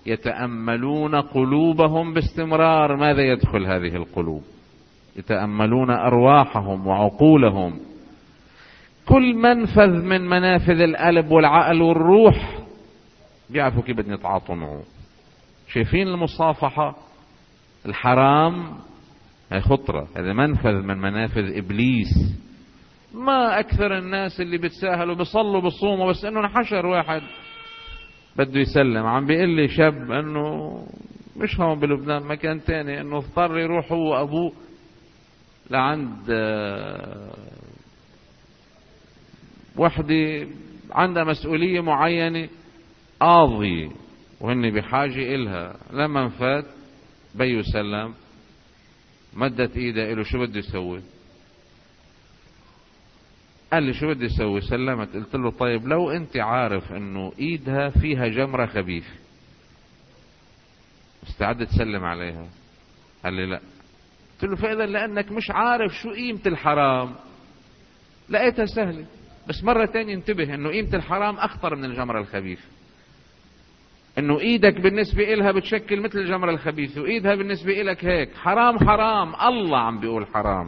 يتأملون قلوبهم باستمرار، ماذا يدخل هذه القلوب، يتأملون أرواحهم وعقولهم. كل منفذ من منافذ القلب والعقل والروح بيعرفوا كيف بدهم يتعاطوا معه. شايفين المصافحة الحرام، هي خطرة، هذا منفذ من منافذ إبليس. ما أكثر الناس اللي بتساهلوا بيصلوا بصوموا، بس إنه انحشر واحد بده يسلم. عم بيقول لي شاب إنه مش هون بلبنان، مكان تاني، إنه اضطر يروح هو وأبوه لعند وحدة عندها مسؤولية معينة، قاضي، وهن بحاجة إلها. لما فات بيو سلم، مدت ايده له، شو بده يسوي؟ قال لي شو بدي يسوي؟ سلمت. قلت له طيب لو انت عارف انه ايدها فيها جمرة خبيث، مستعد تسلم عليها؟ قال لي لا. قلت له فاذا لانك مش عارف شو قيمة الحرام لقيتها سهلة، بس مرة تانية انتبه انه قيمة الحرام اخطر من الجمرة الخبيث، انه ايدك بالنسبة إلها بتشكل مثل الجمرة الخبيثة، وايدها بالنسبة إلك هيك. حرام حرام، الله عم بيقول حرام.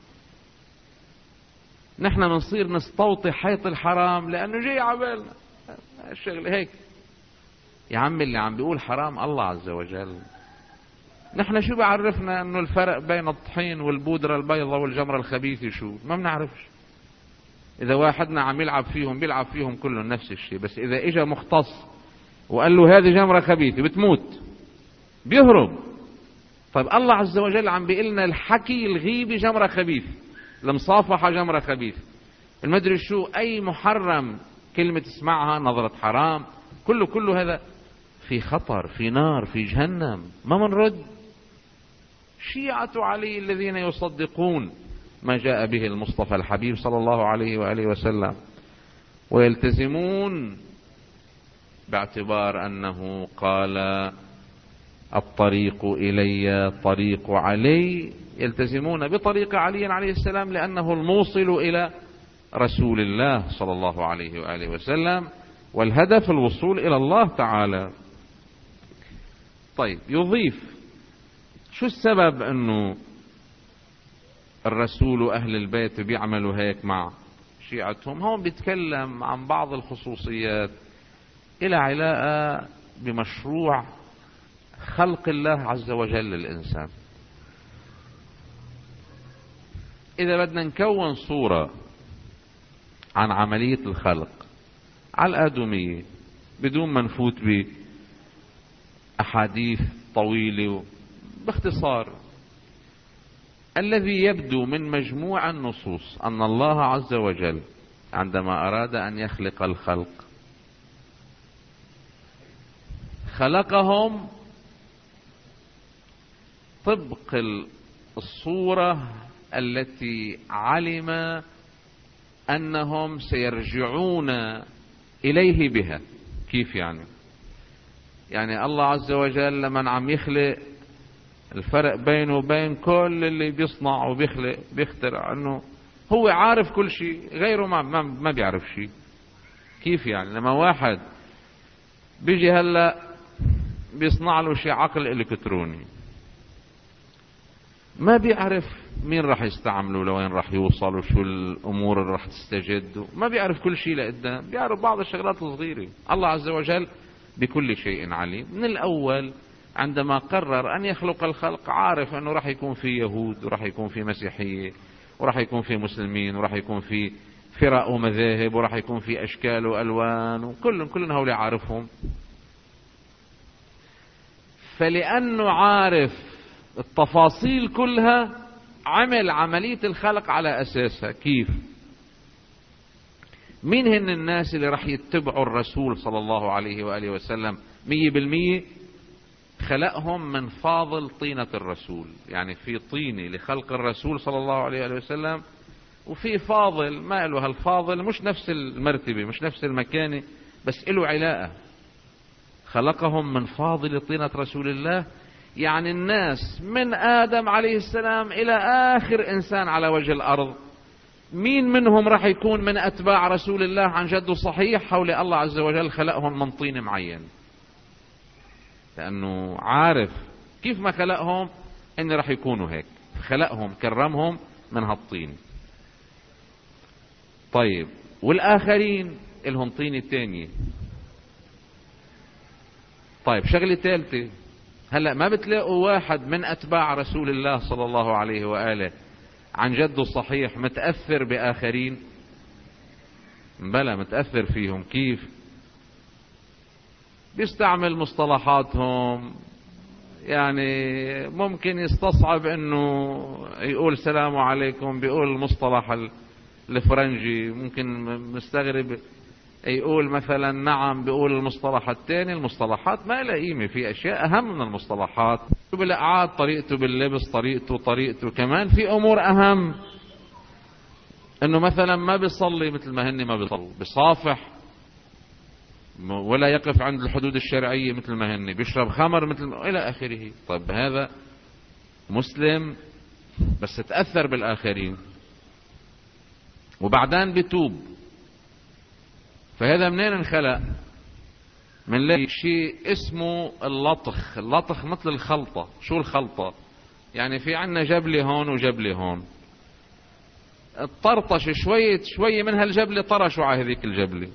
نحن بنصير نستوطي حيط الحرام لانه جاي عبالنا الشغل هيك. يا عم اللي عم بيقول حرام الله عز وجل. نحن شو بعرفنا انه الفرق بين الطحين والبودرة البيضاء والجمرة الخبيثة؟ شو ما بنعرفش. اذا واحدنا عم يلعب فيهم بيلعب فيهم كلهم نفس الشيء، بس اذا اجا مختص وقال له هذه جمرة خبيثة بتموت بيهرب. طيب الله عز وجل عم بيقلنا الحكي الغيبي جمرة خبيثة، المصافحة جمرة خبيثة، المدري شو، اي محرم كلمة تسمعها، نظرة حرام، كله كله هذا في خطر، في نار، في جهنم. ما منرد. شيعة علي الذين يصدقون ما جاء به المصطفى الحبيب صلى الله عليه وآله وسلم، ويلتزمون باعتبار أنه قال الطريق إلي طريق علي، يلتزمون بطريق علي عليه السلام لأنه الموصل إلى رسول الله صلى الله عليه وآله وسلم، والهدف الوصول إلى الله تعالى. طيب يضيف شو السبب أنه الرسول وأهل البيت بيعملوا هيك مع شيعتهم؟ هون بيتكلم عن بعض الخصوصيات إلى علاقة بمشروع خلق الله عز وجل للإنسان. إذا بدنا نكون صورة عن عملية الخلق على الآدمية بدون ما نفوت بأحاديث طويلة، باختصار الذي يبدو من مجموع النصوص أن الله عز وجل عندما أراد أن يخلق الخلق خلقهم طبق الصورة التي علم أنهم سيرجعون إليه بها. كيف يعني؟ يعني الله عز وجل لما عم يخلق، الفرق بينه وبين كل اللي بيصنع وبيخلق بيخترع انه هو عارف كل شيء، غيره ما, ما, ما بيعرف شيء. كيف يعني؟ لما واحد بيجي هلا بيصنع له شيء عقل الكتروني، ما بيعرف مين راح يستعمله، لوين راح يوصل، وشو الامور اللي راح تستجد، ما بيعرف كل شيء لقدام، بيعرف بعض الشغلات الصغيرة. الله عز وجل بكل شيء عليم. من الاول عندما قرر ان يخلق الخلق عارف انه راح يكون في يهود، وراح يكون في مسيحية، وراح يكون في مسلمين، وراح يكون في فرق ومذاهب، وراح يكون في اشكال والوان، وكلهم كلهم هؤلاء عارفهم. فلانه عارف التفاصيل كلها عمل عملية الخلق على اساسها. كيف؟ مين هن الناس اللي راح يتبعوا الرسول صلى الله عليه وآله وسلم مية بالمية؟ خلقهم من فاضل طينة الرسول. يعني في طينة لخلق الرسول صلى الله عليه وآله وسلم، وفي فاضل ما له هالفاضل مش نفس المرتبة مش نفس المكانة، بس له علاقة. خلقهم من فاضل طينة رسول الله، يعني الناس من آدم عليه السلام إلى آخر إنسان على وجه الأرض، مين منهم راح يكون من أتباع رسول الله عن جد صحيح؟ حول الله عز وجل خلقهم من طين معين. لأنه عارف كيف ما خلقهم إن رح يكونوا هيك، خلقهم كرمهم من هالطين. طيب والآخرين إلهم طينة تانية. طيب شغلة ثالثة، هلأ ما بتلاقوا واحد من أتباع رسول الله صلى الله عليه وآله عن جده الصحيح متأثر بآخرين؟ بلى متأثر فيهم. كيف؟ بيستعمل مصطلحاتهم، يعني ممكن يستصعب انه يقول سلام عليكم بيقول المصطلح الفرنجي، ممكن مستغرب يقول مثلا نعم بيقول المصطلح الثاني. المصطلحات ما لها قيمة، في اشياء اهم من المصطلحات، بالقعاد طريقته، باللبس طريقته طريقته كمان في امور اهم، انه مثلا ما بيصلي مثل ما هن ما بيصلوا، بصافح ولا يقف عند الحدود الشرعية مثل ما هن، بيشرب خمر مثل ما الى اخره. طيب هذا مسلم بس تأثر بالاخرين وبعدين بتوب، فهذا منين انخلق؟ منلاقي شيء اسمه اللطخ. اللطخ مثل الخلطة. شو الخلطة؟ يعني في عنا جبلة هون وجبلة هون، الطرطش شوية شوية من هالجبلة طرشوا على هذيك الجبلة.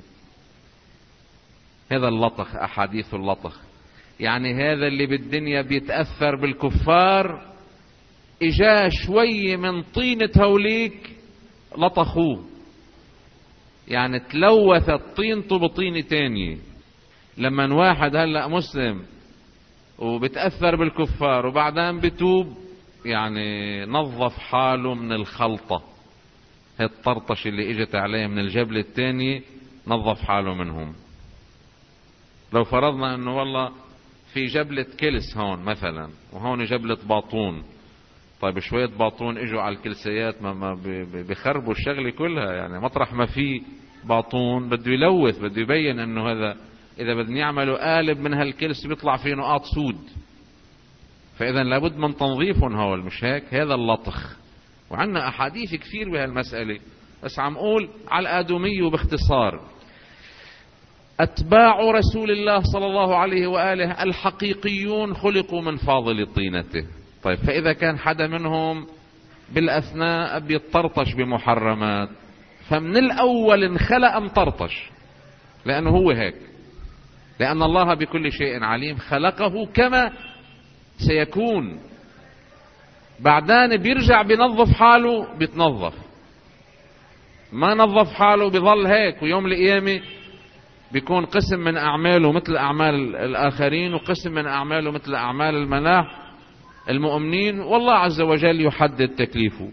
هذا اللطخ، أحاديث اللطخ. يعني هذا اللي بالدنيا بيتأثر بالكفار، إجا شوية من طينة هوليك لطخوه، يعني تلوثت طينته بطينة تانية. لما واحد هلأ مسلم وبتأثر بالكفار وبعدين بتوب، يعني نظف حاله من الخلطة، هي الطرطش اللي اجت عليه من الجبل الثاني نظف حاله منهم. لو فرضنا انه والله في جبلة كلس هون مثلا وهون جبلة باطون، طيب شوية باطون اجوا على الكلسيات ما, ما بيخربوا الشغلة كلها. يعني مطرح ما في باطون بده يلوث، بده يبين انه هذا اذا بدنا يعملوا قالب من هالكلس بيطلع فيه نقاط سود، فاذا لابد من تنظيفهم هول، مش هيك؟ هذا اللطخ. وعندنا احاديث كثير بهالمسألة، بس عم اقول على الآدمي وباختصار. اتباع رسول الله صلى الله عليه وآله الحقيقيون خلقوا من فاضل طينته. طيب فاذا كان حدا منهم بالاثناء بيطرطش بمحرمات، فمن الاول انخلق مطرطش، لانه هو هيك، لان الله بكل شيء عليم، خلقه كما سيكون. بعدين بيرجع بينظف حاله، بيتنظف. ما نظف حاله بيظل هيك، ويوم القيامة بيكون قسم من اعماله مثل اعمال الاخرين وقسم من اعماله مثل اعمال الملاح المؤمنين، والله عز وجل يحدد تكليفه.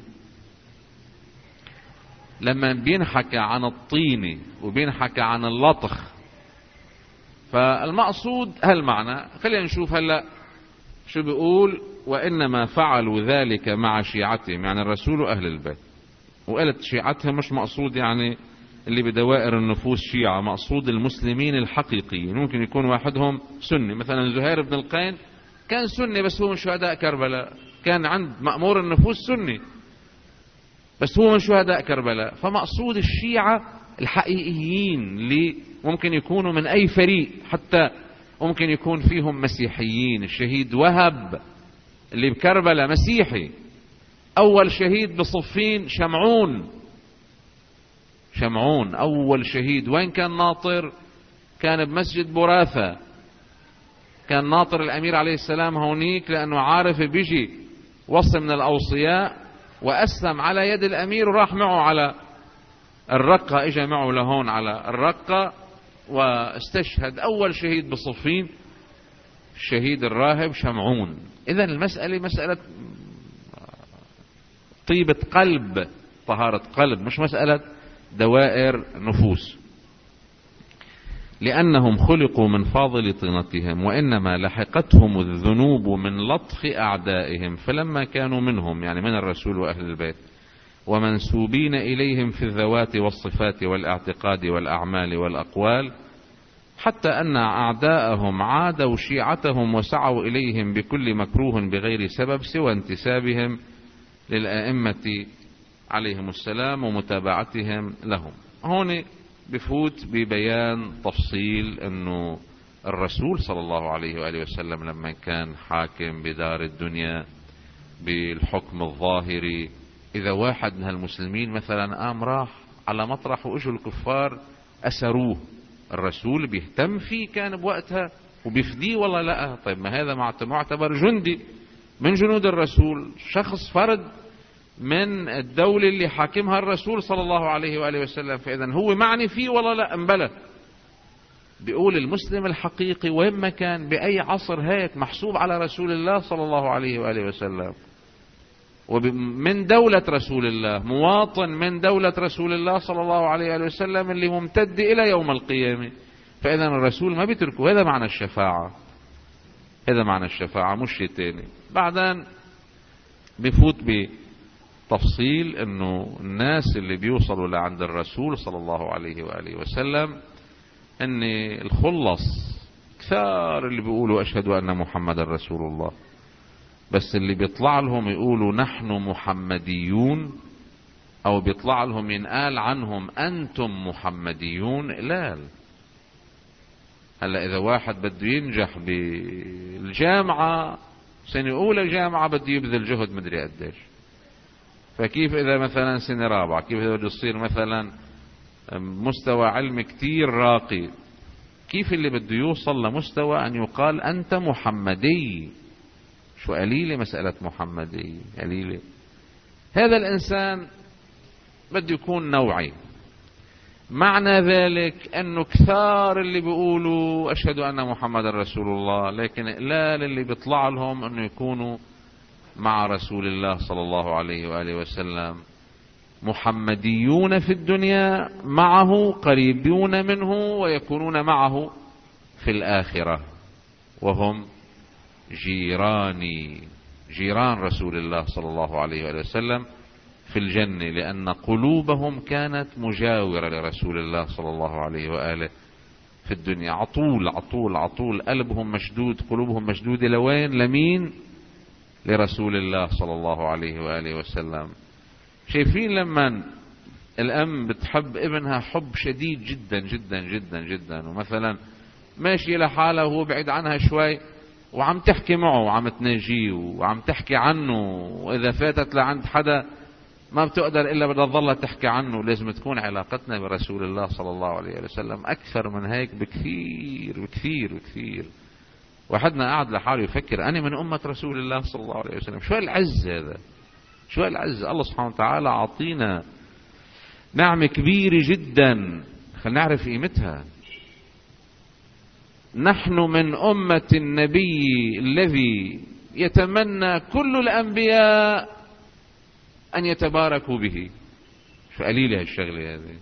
لما بينحكى عن الطينة وبينحكى عن اللطخ، فالمقصود هالمعنى. خلينا نشوف هلا شو بيقول: وإنما فعلوا ذلك مع شيعتهم، يعني الرسول وأهل البيت. وقالت شيعتهم مش مقصود يعني اللي بدوائر النفوس شيعة، مقصود المسلمين الحقيقيين. ممكن يكون واحدهم سني، مثلا زهير بن القين كان سني بس هو من شهداء كربلاء، كان عند مأمور النفوس سني بس هو من شهداء كربلاء. فمقصود الشيعة الحقيقيين اللي ممكن يكونوا من أي فريق، حتى ممكن يكون فيهم مسيحيين. الشهيد وهب اللي بكربلاء مسيحي، أول شهيد بصفين شمعون. شمعون أول شهيد وين كان ناطر؟ كان بمسجد براثة، كان ناطر الأمير عليه السلام هونيك، لأنه عارف بيجي وصي من الأوصياء، وأسلم على يد الأمير وراح معه على الرقة، إجا معه لهون على الرقة واستشهد. أول شهيد بصفين الشهيد الراهب شمعون. إذن المسألة مسألة طيبة قلب، طهارة قلب، مش مسألة دوائر نفوس. لأنهم خلقوا من فاضل طينتهم، وإنما لحقتهم الذنوب من لطخ أعدائهم، فلما كانوا منهم يعني من الرسول وأهل البيت ومنسوبين إليهم في الذوات والصفات والاعتقاد والأعمال والأقوال، حتى أن أعداءهم عادوا شيعتهم وسعوا إليهم بكل مكروه بغير سبب سوى انتسابهم للأئمة عليهم السلام ومتابعتهم لهم. هون بفوت ببيان تفصيل أنه الرسول صلى الله عليه وآله وسلم لما كان حاكم بدار الدنيا بالحكم الظاهري، إذا واحد من المسلمين مثلا قام راح على مطرح وإجوا الكفار أسروه، الرسول بيهتم فيه كان بوقتها وبيفديه والله لا؟ طيب ما هذا معتبر جندي من جنود الرسول، شخص فرد من الدولة اللي حاكمها الرسول صلى الله عليه وآله وسلم، فإذا هو معني فيه والله لا؟ انبلى. بيقول المسلم الحقيقي وين ما كان بأي عصر هيك محسوب على رسول الله صلى الله عليه وآله وسلم، ومن دولة رسول الله، مواطن من دولة رسول الله صلى الله عليه وآله وسلم اللي ممتد إلى يوم القيامة. فإذا الرسول ما بيتركه. هذا معنى الشفاعة، هذا معنى الشفاعة مش شيء تاني. بعدين بفوت بتفصيل انه الناس اللي بيوصلوا لعند الرسول صلى الله عليه وآله وسلم ان الخلص كثار اللي بيقولوا اشهد ان محمد رسول الله، بس اللي بيطلع لهم يقولوا نحن محمديون، او بيطلع لهم ينقال عنهم انتم محمديون قلال. هلا اذا واحد بده ينجح بالجامعة سنة اولى جامعة بده يبذل جهد مدري قديش، فكيف اذا مثلا سنة رابعة، كيف اذا بده يصير مثلا مستوى علم كتير راقي، كيف اللي بده يوصل لمستوى ان يقال انت محمدي؟ شو قليلة مسألة محمدي، قليلة. هذا الانسان بده يكون نوعي. معنى ذلك انه كثار اللي بيقولوا اشهد ان محمد رسول الله، لكن قلال اللي بيطلع لهم انه يكونوا مع رسول الله صلى الله عليه وآله وسلم، محمديون في الدنيا معه، قريبون منه، ويكونون معه في الآخرة، وهم جيراني، جيران رسول الله صلى الله عليه وآله وسلم في الجنة، لأن قلوبهم كانت مجاورة لرسول الله صلى الله عليه وآله في الدنيا. عطول عطول عطول قلبهم مشدود، قلوبهم مشدودة لوين؟ لمين؟ لرسول الله صلى الله عليه وآله وسلم. شايفين لما الأم بتحب ابنها حب شديد جدا جدا جدا جدا، ومثلا ماشي لحالها وهو بعيد عنها شوي وعم تحكي معه وعم تناجيه وعم تحكي عنه، وإذا فاتت لعند حدا ما بتقدر إلا بدها تظل تحكي عنه. لازم تكون علاقتنا برسول الله صلى الله عليه وسلم أكثر من هيك بكثير بكثير بكثير. واحدنا قاعد لحاله يفكر أنا من أمة رسول الله صلى الله عليه وسلم، شو العز هذا، شو العز. الله سبحانه وتعالى عطينا نعمة كبيرة جدا، خلينا نعرف قيمتها. نحن من أمة النبي الذي يتمنى كل الأنبياء أن يتباركوا به. شو قليلة هالشغلة هذه.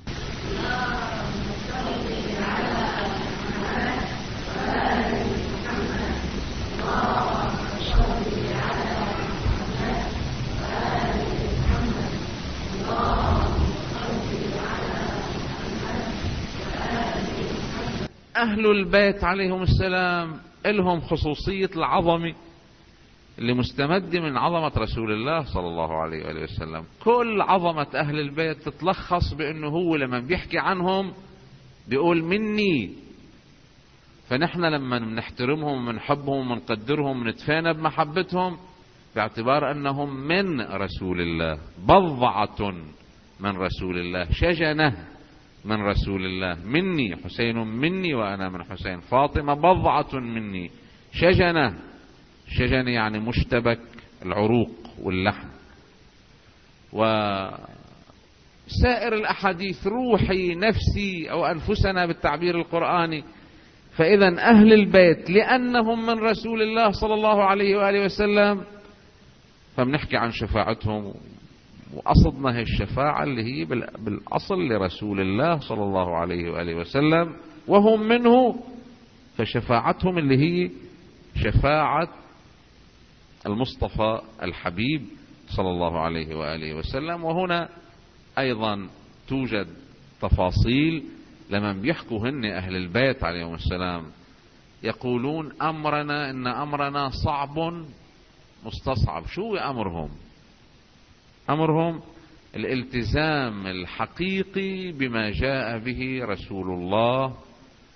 أهل البيت عليهم السلام لهم خصوصية العظمة اللي مستمدة من عظمة رسول الله صلى الله عليه وآله وسلم. كل عظمة أهل البيت تتلخص بأنه هو لما بيحكي عنهم بيقول مني. فنحن لما بنحترمهم ومنحبهم ومنقدرهم ونتفانى بمحبتهم باعتبار أنهم من رسول الله، بضعة من رسول الله، شجنة من رسول الله. مني حسين مني وأنا من حسين، فاطمة بضعة مني، شجنة، شجنة يعني مشتبك العروق واللحم. وسائر الأحاديث روحي نفسي أو أنفسنا بالتعبير القرآني. فإذا أهل البيت لأنهم من رسول الله صلى الله عليه وآله وسلم فبنحكي عن شفاعتهم، وقصدنا هي الشفاعة اللي هي بالأصل لرسول الله صلى الله عليه وآله وسلم وهم منه، فشفاعتهم اللي هي شفاعة المصطفى الحبيب صلى الله عليه وآله وسلم. وهنا أيضا توجد تفاصيل لما بيحكوا هن أهل البيت عليهم السلام يقولون أمرنا إن أمرنا صعب مستصعب. شو أمرهم؟ أمرهم الالتزام الحقيقي بما جاء به رسول الله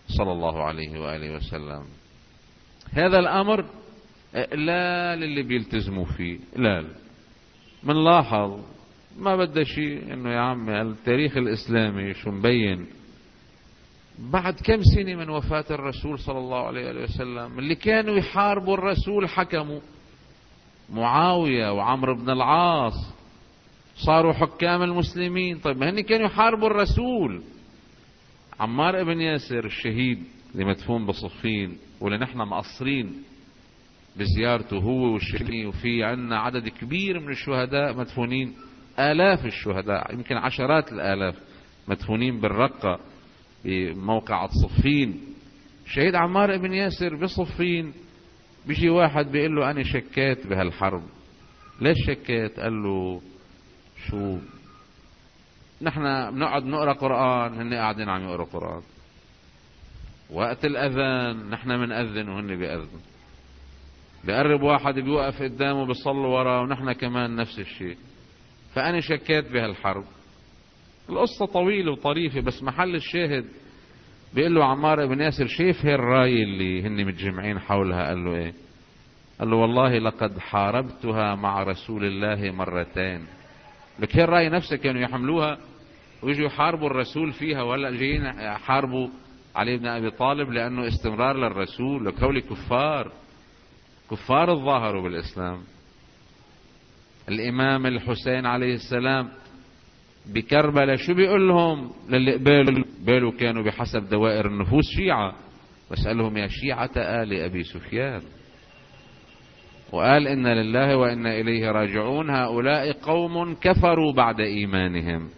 صلى الله عليه وآله وسلم. هذا الأمر لا للي بيلتزموا فيه، لا منلاحظ ما بدأ شيء انه يا عمي التاريخ الاسلامي شو مبين بعد كم سنة من وفاة الرسول صلى الله عليه وسلم. اللي كانوا يحاربوا الرسول حكموا، معاوية وعمرو بن العاص صاروا حكام المسلمين. طيب ما هن كانوا يحاربوا الرسول. عمار بن ياسر الشهيد اللي مدفون بصفين واللي نحن مقصرين بزيارته هو والشهيد، وفي عندنا عدد كبير من الشهداء مدفونين، آلاف الشهداء يمكن عشرات الآلاف مدفونين بالرقة بموقع صفين. الشهيد عمار بن ياسر بصفين بيجي واحد بيقول له أنا شكيت بهالحرب. ليش شكيت؟ قال له شو نحن بنقعد نقرأ قرآن، هن قاعدين عم يقرأ قرآن، وقت الأذان نحن بنأذن وهن بيأذن، بقرب واحد بيوقف قدامه بيصلوا وراه ونحن كمان نفس الشيء، فأنا شكيت بهالحرب. القصة طويلة وطريفة بس محل الشاهد بيقول له عمار بن ياسر شايف هي الراية اللي هن متجمعين حولها؟ قال له ايه؟ قال له والله لقد حاربتها مع رسول الله مرتين. لك هي الراية نفسها كانوا يحملوها ويجوا يحاربوا الرسول فيها، ولا جايين يحاربوا علي بن ابي طالب لانه استمرار للرسول. لك هولي كفار كفار الظاهروا بالاسلام. الامام الحسين عليه السلام بكربلاء شو بيقول لهم للي قبالوا؟ قبالوا كانوا بحسب دوائر النفوس شيعة، بس قال لهم يا شيعة آل أبي سفيان، وقال إن لله وإنا إليه راجعون، هؤلاء قوم كفروا بعد إيمانهم.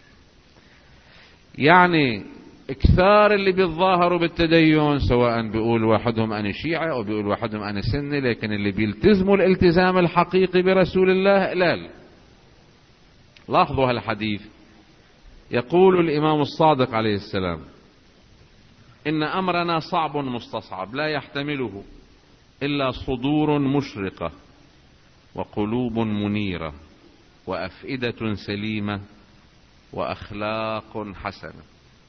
يعني كثار اللي بيتظاهروا بالتدين، سواء بيقول واحدهم أنا شيعة أو بيقول واحدهم أنا سني، لكن اللي بيلتزموا الالتزام الحقيقي برسول الله لا. لاحظوا هالحديث، يقول الإمام الصادق عليه السلام إن أمرنا صعب مستصعب لا يحتمله إلا صدور مشرقة وقلوب منيرة وأفئدة سليمة وأخلاق حسنة.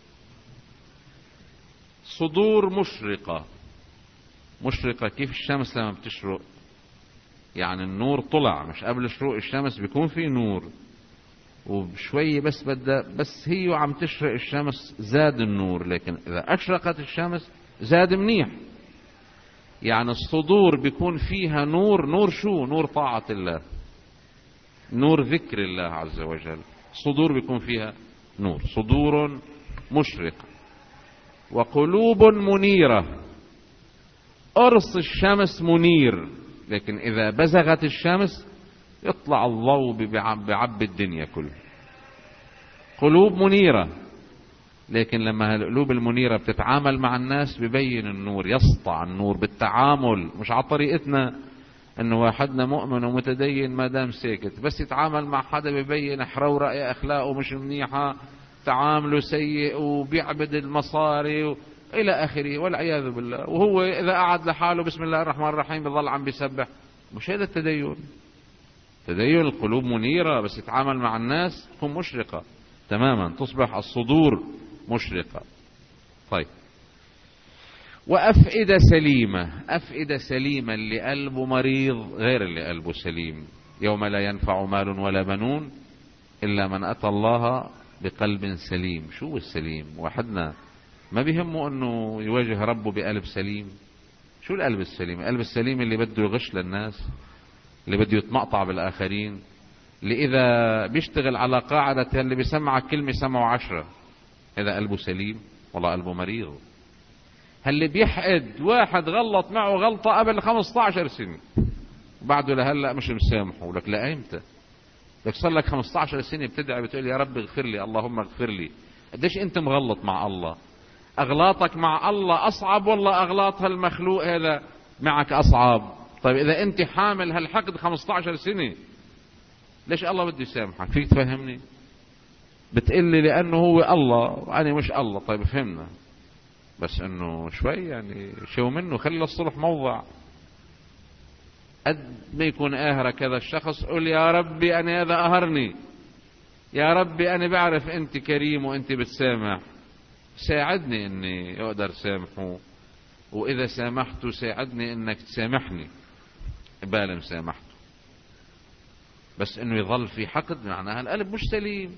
صدور مشرقة. مشرقة كيف الشمس لما بتشرق، يعني النور طلع، مش قبل شروق الشمس بيكون في نور وبشوية بس بدأ بس هي عم تشرق الشمس زاد النور، لكن إذا أشرقت الشمس زاد منيح. يعني الصدور بيكون فيها نور. نور شو؟ نور طاعة الله، نور ذكر الله عز وجل. صدور بيكون فيها نور. صدور مشرقة وقلوب منيرة. قرص الشمس منير، لكن إذا بزغت الشمس يطلع الضوء بعب الدنيا كلها. قلوب منيرة، لكن لما القلوب المنيرة بتتعامل مع الناس ببين النور، يسطع النور بالتعامل، مش على طريقتنا انه واحدنا مؤمن ومتدين ما دام ساكت، بس يتعامل مع حدا ببين حرورة يا اخلاقه مش منيحة، تعامله سيء وبيعبد المصاري و... الى اخره والعياذ بالله. وهو اذا قعد لحاله بسم الله الرحمن الرحيم بظل عم بيسبح. مش هذا التدين. تدين القلوب منيرة بس يتعامل مع الناس تكون مشرقة تماما، تصبح الصدور مشرقة. طيب، وأفئدة سليمة. أفئدة سليمة اللي قلبه مريض غير اللي قلبه سليم. يوم لا ينفع مال ولا بنون إلا من أتى الله بقلب سليم. شو السليم؟ واحدنا ما بيهمه أنه يواجه ربه بقلب سليم. شو القلب السليم؟ القلب السليم اللي بده يغش للناس، اللي بده يتمقطع بالآخرين، اللي إذا بيشتغل على قاعدة اللي بيسمعك كلمة سمعوا عشرة. إذا قلبه سليم والله قلبه مريض. هاللي بيحقد واحد غلط معه غلطة قبل خمسة عشر سنة وبعده لهلا مش مسامحه، لك لا ايمتى؟ لك صار لك خمسة عشر سنة بتدعي بتقول يا رب اغفر لي، اللهم اغفر لي. قديش انت مغلط مع الله؟ اغلاطك مع الله اصعب ولا اغلاط هالمخلوق هذا معك اصعب؟ طيب اذا انت حامل هالحقد خمسة عشر سنة ليش الله بده يسامحك؟ فيك تفهمني؟ بتقلي لانه هو الله وانا مش الله. طيب فهمنا، بس انه شوي يعني شو منه، خلي الصلح موضع. قد ما يكون قاهرك هذا الشخص قل يا ربي انا هذا قهرني، يا ربي انا بعرف انت كريم وانت بتسامح، ساعدني اني اقدر سامحه، واذا سامحته ساعدني انك تسامحني، بالي مسامحته. بس انه يظل في حقد معناها القلب مش سليم.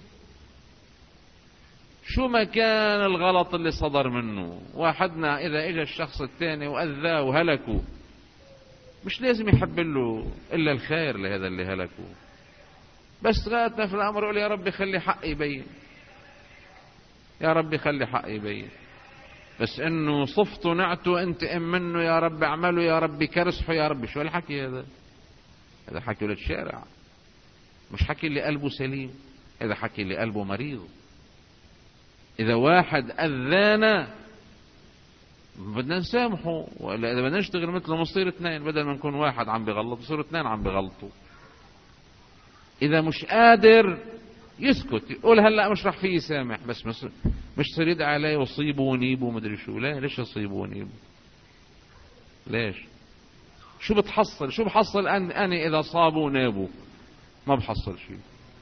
شو ما كان الغلط اللي صدر منه، واحدنا اذا اجى الشخص الثاني واذاه وهلكه، مش لازم يحب له الا الخير لهذا اللي هلكه، بس غاتنا في الامر يقول يا ربي خلي حقي يبين، يا ربي خلي حقي يبين. بس انه صفته نعته انتقم منه، يا رب اعمله، يا ربي كرسحه، يا ربي، شو الحكي هذا؟ هذا حكي ولد شارع، مش حكي اللي قلبه سليم، هذا حكي اللي قلبه مريض. اذا واحد اذانا بدنا نسامحه، ولا اذا بدنا نشتغل مثله بنصير اثنين، بدل ما نكون واحد عم بغلط بصير اثنين عم بغلطوا. اذا مش قادر يسكت، يقول هلا مش رح فيه يسامح، بس مش مش تصير يدعي عليه وصيبه ونيبه ومدري شو. لا، ليش يصيبه ونيبه؟ ليش؟ شو بتحصل؟ شو بحصل أن أنا إذا صابوا ونابوا؟ ما بحصل شيء.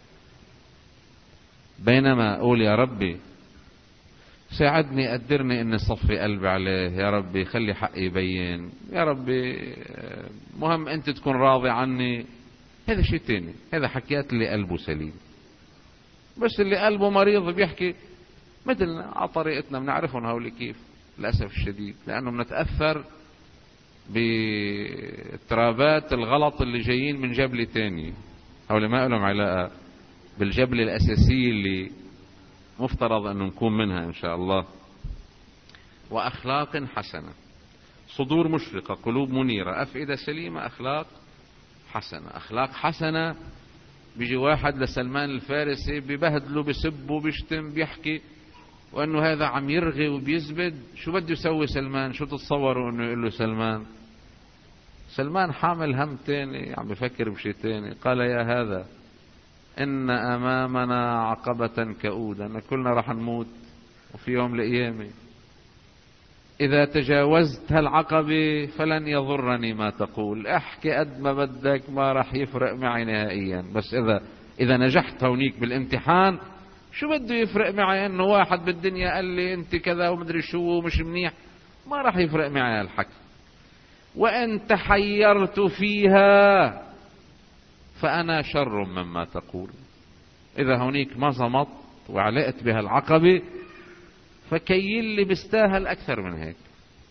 بينما أقول يا ربي ساعدني، قدرني إني صفي قلبي عليه، يا ربي خلي حقي يبين، يا ربي مهم أنت تكون راضي عني، هذا شيء تاني. هذا حكيات اللي قلبه سليم. بس اللي قلبه مريض بيحكي مثلنا على طريقتنا، بنعرفهم هؤلاء كيف، للأسف الشديد، لأنه بنتأثر باضطرابات الغلط اللي جايين من جبل تاني. هؤلاء ما لهم علاقة بالجبل الأساسي اللي مفترض أن نكون منها إن شاء الله. وأخلاق حسنة، صدور مشرقة، قلوب منيرة، أفئدة سليمة، أخلاق حسنة. أخلاق حسنة بيجي واحد لسلمان الفارسي ببهدله، بسبه، بيشتم، بيحكي، وأنه هذا عم يرغي وبيزبد. شو بده يسوي سلمان؟ شو تتصوروا أنه يقول له سلمان؟ سلمان حامل هم تاني، عم يفكر بشيء تاني. قال يا هذا إن أمامنا عقبة كؤودة، أن كلنا رح نموت وفي يوم القيامة، إذا تجاوزت هالعقبة فلن يضرني ما تقول، احكي قد ما بدك ما رح يفرق معي نهائيا. بس إذا إذا نجحت هونيك بالامتحان، شو بده يفرق معي انه واحد بالدنيا قال لي انت كذا ومدري شو ومش منيح؟ ما راح يفرق معي هالحكي. وان تحيرت فيها فانا شر مما تقول. اذا هونيك ما زمط وعلقت بهالعقبة، فكيل لي بستاهل اكثر من هيك.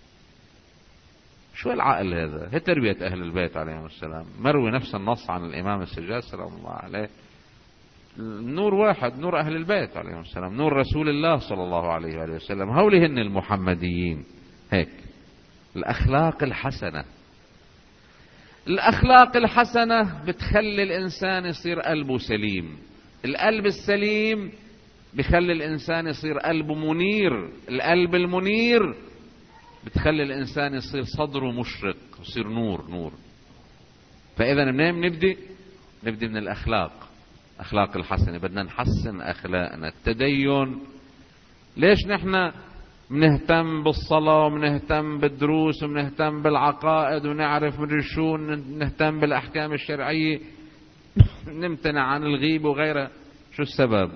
شو العقل هذا؟ هي تربية اهل البيت عليهم السلام. مروي نفس النص عن الامام السجاد سلام الله عليه. نور واحد، نور أهل البيت عليهم السلام، نور رسول الله صلى الله عليه وآله وسلم. هؤلاء هن المحمديين. هيك الأخلاق الحسنة. الأخلاق الحسنة بتخلي الإنسان يصير قلبه سليم. القلب السليم بخلي الإنسان يصير قلبه منير. القلب المنير بتخلي الإنسان يصير صدره مشرق، يصير نور نور. فإذا منين نبدي؟ نبدي من الأخلاق، أخلاق الحسنة. بدنا نحسن أخلاقنا. التدين، ليش نحن منهتم بالصلاة ومنهتم بالدروس ومنهتم بالعقائد ونعرف مدري شو، نهتم بالأحكام الشرعية، نمتنع عن الغيبة وغيرها؟ شو السبب؟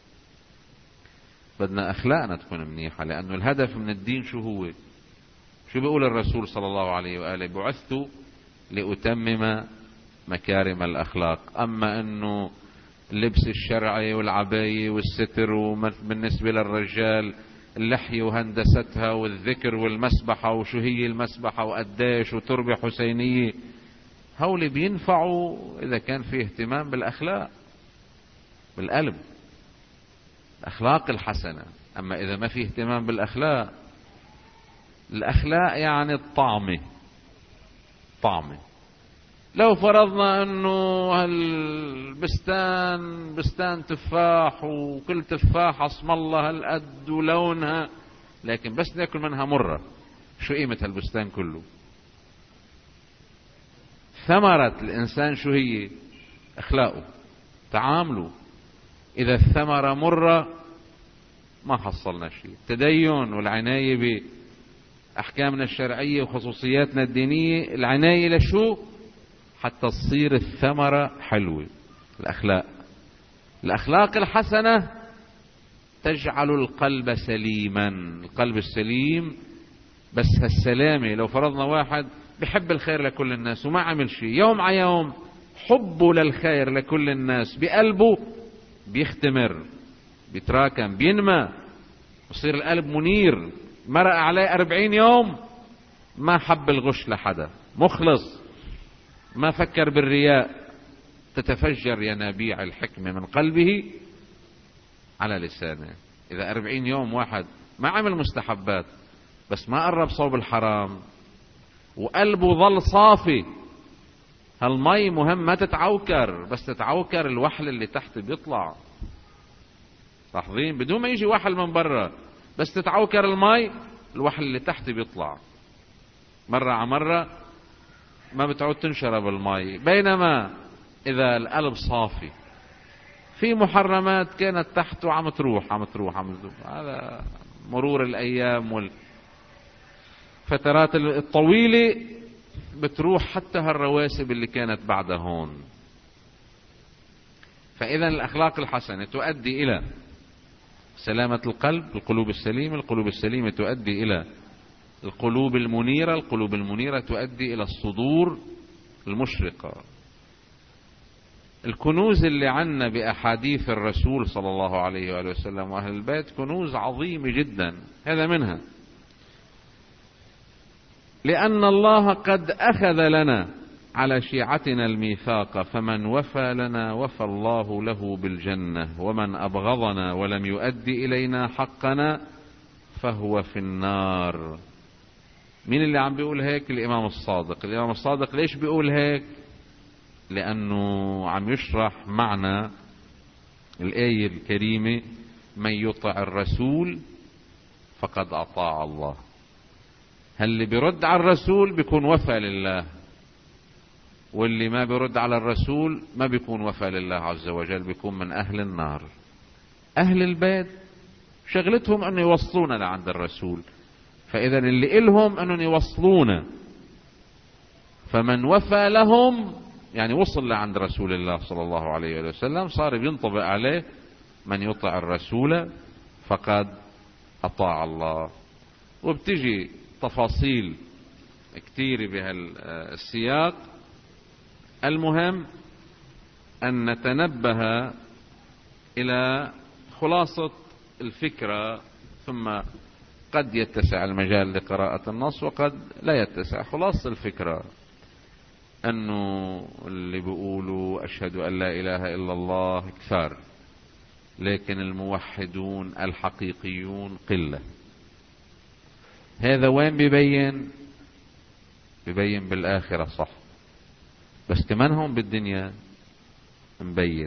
بدنا أخلاقنا تكون منيحة، لأنه الهدف من الدين شو هو؟ شو بيقول الرسول صلى الله عليه وآله؟ بعثت لأتمم مكارم الأخلاق. أما أنه اللبس الشرعي والعباية والستر، وبالنسبة للرجال اللحية وهندستها والذكر والمسبحة، وشو هي المسبحة وقديش، وتربة حسينية، هؤلاء بينفعوا إذا كان فيه اهتمام بالأخلاق، بالقلب، الأخلاق الحسنة. أما إذا ما فيه اهتمام بالأخلاق، الأخلاق يعني الطعمة، طعمة. لو فرضنا انه هالبستان بستان تفاح، وكل تفاحة اسم الله هالقد ولونها، لكن بس ناكل منها مرة، شو قيمة هالبستان كله؟ ثمرة الإنسان شو هي؟ أخلاقه، تعامله. إذا الثمرة مرة ما حصلنا شيء. التدين والعناية بأحكامنا الشرعية وخصوصياتنا الدينية، العناية لشو؟ حتى تصير الثمرة حلوة. الأخلاق، الأخلاق الحسنة تجعل القلب سليما. القلب السليم بس هالسلامة، لو فرضنا واحد بحب الخير لكل الناس وما عمل شيء، يوم على يوم حبه للخير لكل الناس بقلبه بيختمر، بيتراكم، بينمى، بصير القلب منير. مرق عليه أربعين يوم ما حب الغش لحدا، مخلص، ما فكر بالرياء، تتفجر ينابيع الحكمة من قلبه على لسانه. إذا أربعين يوم واحد ما عمل مستحبات بس ما قرب صوب الحرام وقلبه ظل صافي، هالمي مهم ما تتعوكر، بس تتعوكر الوحل اللي تحت بيطلع. لاحظين؟ بدون ما يجي وحل من برا، بس تتعوكر المي الوحل اللي تحت بيطلع. مرة على مرة ما بتعود تنشرب المي. بينما إذا القلب صافي في محرمات كانت تحته عم تروح عم تروح عم تروح، هذا مرور الأيام والفترات الطويلة بتروح حتى هالرواسب اللي كانت بعد هون. فإذا الأخلاق الحسنة تؤدي إلى سلامة القلب، القلوب السليمة. القلوب السليمة تؤدي إلى القلوب المنيرة، القلوب المنيرة تؤدي إلى الصدور المشرقة. الكنوز اللي عنا بأحاديث الرسول صلى الله عليه وآله وسلم وأهل البيت كنوز عظيمة جدا. هذا منها لأن الله قد أخذ لنا على شيعتنا الميثاق، فمن وفى لنا وفى الله له بالجنة، ومن أبغضنا ولم يؤدي إلينا حقنا فهو في النار. مين اللي عم بيقول هيك؟ الإمام الصادق. الإمام الصادق ليش بيقول هيك؟ لأنه عم يشرح معنى الآية الكريمة: من يطع الرسول فقد أطاع الله. هل اللي بيرد على الرسول بيكون وفى لله، واللي ما بيرد على الرسول ما بيكون وفى لله عز وجل، بيكون من أهل النار. أهل البيت شغلتهم أن يوصلونا لعند الرسول، فإذا اللي إلهم أن يوصلونا، فمن وفى لهم يعني وصل لعند رسول الله صلى الله عليه وسلم، صار بينطبق عليه من يطع الرسول فقد أطاع الله. وبتجي تفاصيل كثيرة بهالسياق. المهم أن نتنبه إلى خلاصة الفكرة، ثم قد يتسع المجال لقراءة النص وقد لا يتسع. خلاصة الفكرة أنه اللي بيقولوا أشهد أن لا إله إلا الله كثار، لكن الموحدون الحقيقيون قلة. هذا وين بيبين؟ بيبين بالآخرة صح، بس كمان هم بالدنيا مبين.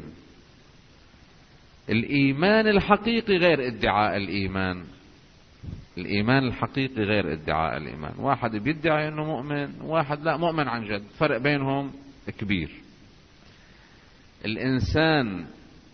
الإيمان الحقيقي غير ادعاء الإيمان. الإيمان الحقيقي غير ادعاء الإيمان. واحد بيدعي أنه مؤمن، واحد لا، مؤمن عن جد، فرق بينهم كبير. الإنسان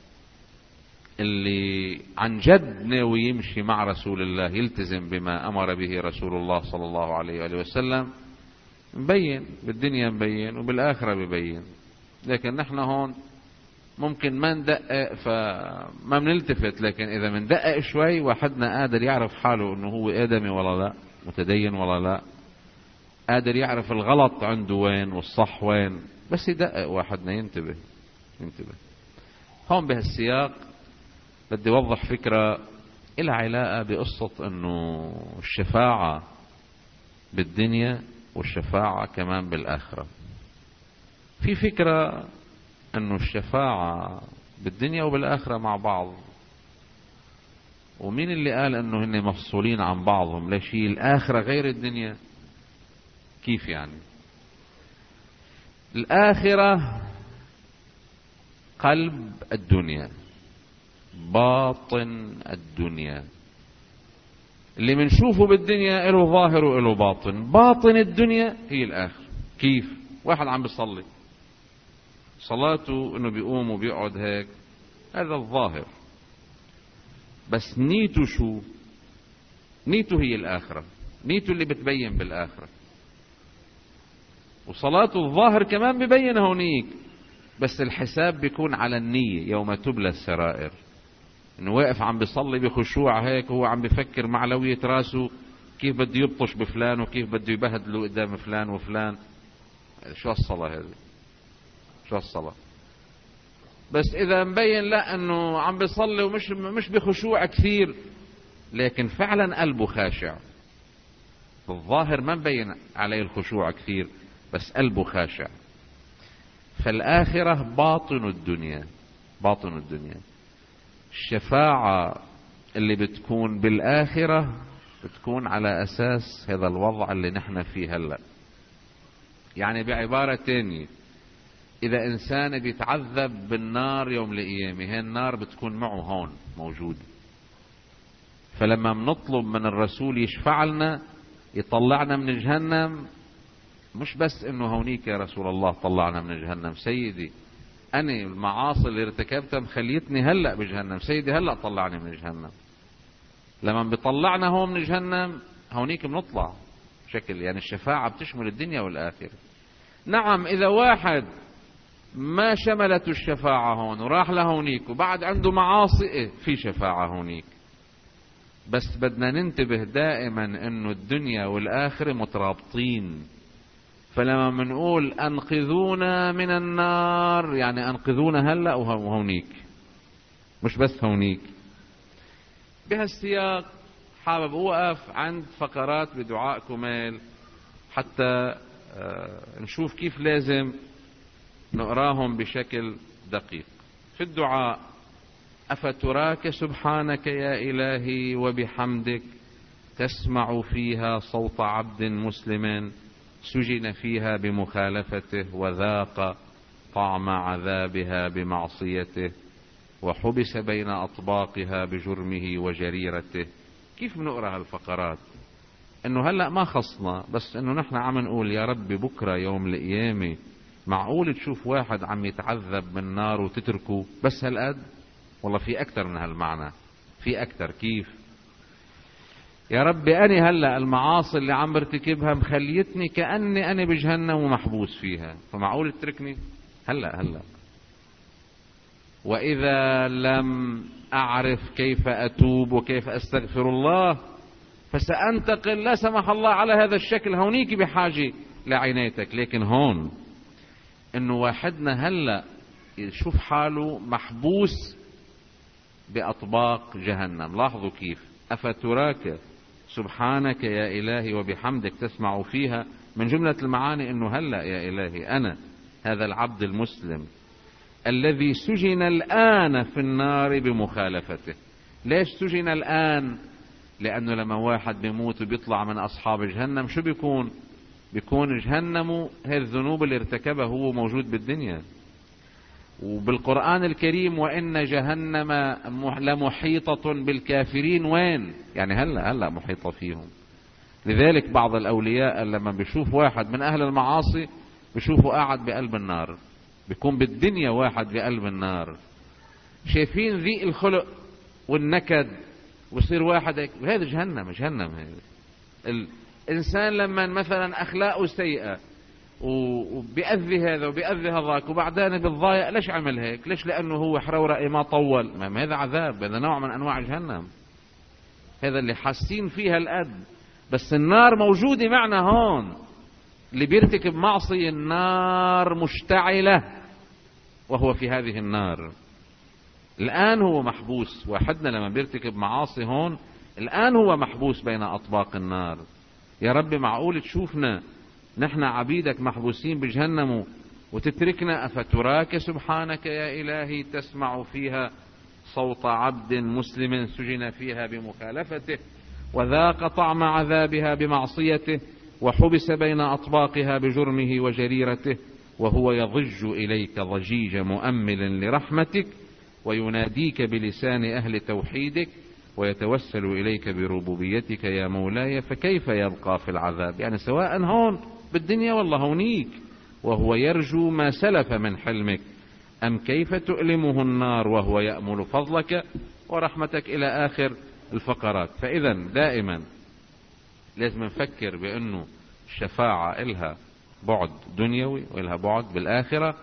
اللي عن جد ناوي يمشي مع رسول الله، يلتزم بما أمر به رسول الله صلى الله عليه وآله وسلم، مبين بالدنيا مبين وبالآخرة ببين. لكن نحن هون ممكن ما ندقق فما بنلتفت، لكن إذا مندقق شوي واحدنا قادر يعرف حاله إنه هو آدمي ولا لا، متدين ولا لا، قادر يعرف الغلط عنده وين والصح وين، بس يدقق واحدنا ينتبه ينتبه. هون بهالسياق بدي أوضح فكرة إلها علاقة بقصة إنه الشفاعة بالدنيا والشفاعة كمان بالآخرة. في فكرة انه الشفاعة بالدنيا وبالآخرة مع بعض، ومين اللي قال انه هن مفصولين عن بعضهم؟ ليش هي الآخرة غير الدنيا؟ كيف يعني؟ الآخرة قلب الدنيا، باطن الدنيا. اللي منشوفه بالدنيا له ظاهر وله باطن. باطن الدنيا هي الآخرة. كيف؟ واحد عم بيصلي، صلاته انه بيقوم وبيقعد هيك، هذا الظاهر، بس نيته شو؟ نيته هي الآخرة، نيته اللي بتبين بالآخرة. وصلاته الظاهر كمان ببين هونيك، بس الحساب بيكون على النية يوم تبلى السرائر. انه واقف عم بيصلي بخشوع هيك، هو عم بفكر مع لوية راسه كيف بده يبطش بفلان وكيف بده يبهدله قدام فلان وفلان. شو هالصلاة هذه؟ شو هالصلاة؟ بس اذا مبين لا انه عم بيصلي ومش مش بخشوع كثير، لكن فعلا قلبه خاشع، بالظاهر ما مبين عليه الخشوع كثير بس قلبه خاشع. فالآخرة باطن الدنيا، باطن الدنيا. الشفاعة اللي بتكون بالآخرة بتكون على أساس هذا الوضع اللي نحن فيه هلأ. يعني بعبارة تانية، إذا إنسان بيتعذب بالنار يوم القيامة، هي النار بتكون معه هون موجودة، فلما بنطلب من الرسول يشفع لنا يطلعنا من جهنم، مش بس انه هونيك يا رسول الله طلعنا من جهنم، سيدي انا المعاصي اللي ارتكبتها مخليتني هلأ بجهنم، سيدي هلأ طلعني من جهنم. لما بيطلعنا هون من جهنم هونيك بنطلع بشكل، يعني الشفاعة بتشمل الدنيا والآخرة. نعم اذا واحد ما شملته الشفاعة هون وراح لهونيك وبعد عنده معاصي، في شفاعة هونيك، بس بدنا ننتبه دائما انه الدنيا والآخرة مترابطين. فلما منقول انقذونا من النار، يعني انقذونا هلأ وهونيك، مش بس هونيك. بهالسياق حابب اوقف عند فقرات بدعاء كمال حتى نشوف كيف لازم نقراهم بشكل دقيق. في الدعاء: أفتراك سبحانك يا إلهي وبحمدك تسمع فيها صوت عبد مسلم سجن فيها بمخالفته وذاق طعم عذابها بمعصيته وحبس بين أطباقها بجرمه وجريرته. كيف بنقرأ هالفقرات؟ انه هلأ ما خصنا، بس انه نحن عم نقول يا رب بكرة يوم القيامة معقول تشوف واحد عم يتعذب بالنار وتتركه بس هالقد؟ والله في اكتر من هالمعنى، في اكتر. كيف؟ يا ربي أنا هلأ المعاصي اللي عم برتكبها مخليتني كأني أنا بجهنم ومحبوس فيها، فمعقول تتركني؟ هلأ هلأ وإذا لم أعرف كيف أتوب وكيف أستغفر الله فسأنتقل لا سمح الله على هذا الشكل، هونيك بحاجة لعنايتك. لكن هون إنه واحدنا هلأ يشوف حاله محبوس بأطباق جهنم. لاحظوا كيف: أفتراك سبحانك يا إلهي وبحمدك تسمع فيها، من جملة المعاني انه هلأ يا إلهي أنا هذا العبد المسلم الذي سجن الآن في النار بمخالفته. ليش سجن الآن؟ لأنه لما واحد بيموت وبيطلع من أصحاب جهنم شو بيكون؟ بيكون جهنم هذه الذنوب اللي ارتكبها هو موجود بالدنيا. وبالقرآن الكريم وإن جهنم لمحيطة بالكافرين، وين؟ يعني هلأ هلأ محيطة فيهم. لذلك بعض الأولياء لما بيشوف واحد من أهل المعاصي بيشوفه قاعد بقلب النار، بيكون بالدنيا واحد بقلب النار، شايفين ذي الخلق والنكد، ويصير واحد هيك. هذا جهنم، جهنم هذا. الإنسان لما مثلا أخلاقه سيئة وبيأذي هذا وبيأذي هذاك وبعدين بالضايق، ليش عمل هيك؟ ليش؟ لأنه هو حرورة ما طول. ما هذا عذاب، هذا نوع من أنواع جهنم. هذا اللي حاسين فيها الأد، بس النار موجودة معنا هون. اللي بيرتكب معصية النار مشتعلة وهو في هذه النار. الآن هو محبوس، واحدنا لما بيرتكب معاصي هون الآن هو محبوس بين أطباق النار. يا رب معقول تشوفنا نحن عبيدك محبوسين بجهنم وتتركنا؟ أفتراك سبحانك يا إلهي تسمع فيها صوت عبد مسلم سجن فيها بمخالفته وذاق طعم عذابها بمعصيته وحبس بين أطباقها بجرمه وجريرته وهو يضج إليك ضجيج مؤمل لرحمتك ويناديك بلسان أهل توحيدك ويتوسل إليك بربوبيتك يا مولاي، فكيف يبقى في العذاب؟ يعني سواء هون بالدنيا والله هونيك، وهو يرجو ما سلف من حلمك، أم كيف تؤلمه النار وهو يأمل فضلك ورحمتك، إلى آخر الفقرات. فإذا دائما لازم نفكر بأنه الشفاعة إلها بعد دنيوي وإلها بعد بالآخرة،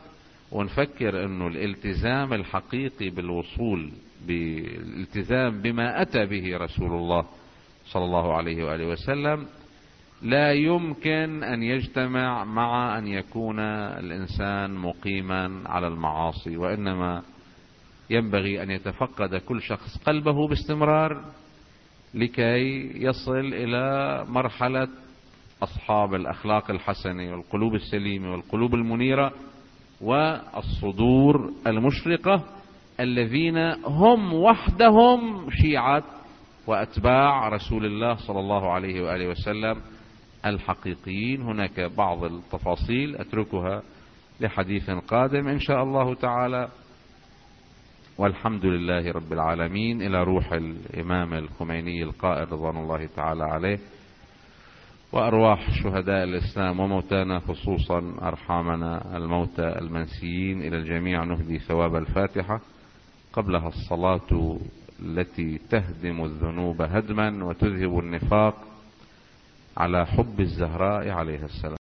ونفكر انه الالتزام الحقيقي بالوصول بالالتزام بما اتى به رسول الله صلى الله عليه وآله وسلم لا يمكن ان يجتمع مع ان يكون الانسان مقيما على المعاصي، وانما ينبغي ان يتفقد كل شخص قلبه باستمرار لكي يصل الى مرحلة اصحاب الاخلاق الحسنة والقلوب السليمة والقلوب المنيرة والصدور المشرقة، الذين هم وحدهم شيعة واتباع رسول الله صلى الله عليه وآله وسلم الحقيقيين. هناك بعض التفاصيل اتركها لحديث قادم ان شاء الله تعالى، والحمد لله رب العالمين. الى روح الامام الخميني القائد رضوان الله تعالى عليه، وارواح شهداء الاسلام وموتانا، خصوصا ارحامنا الموتى المنسيين، الى الجميع نهدي ثواب الفاتحة قبلها الصلاة التي تهدم الذنوب هدما وتذهب النفاق على حب الزهراء عليها السلام.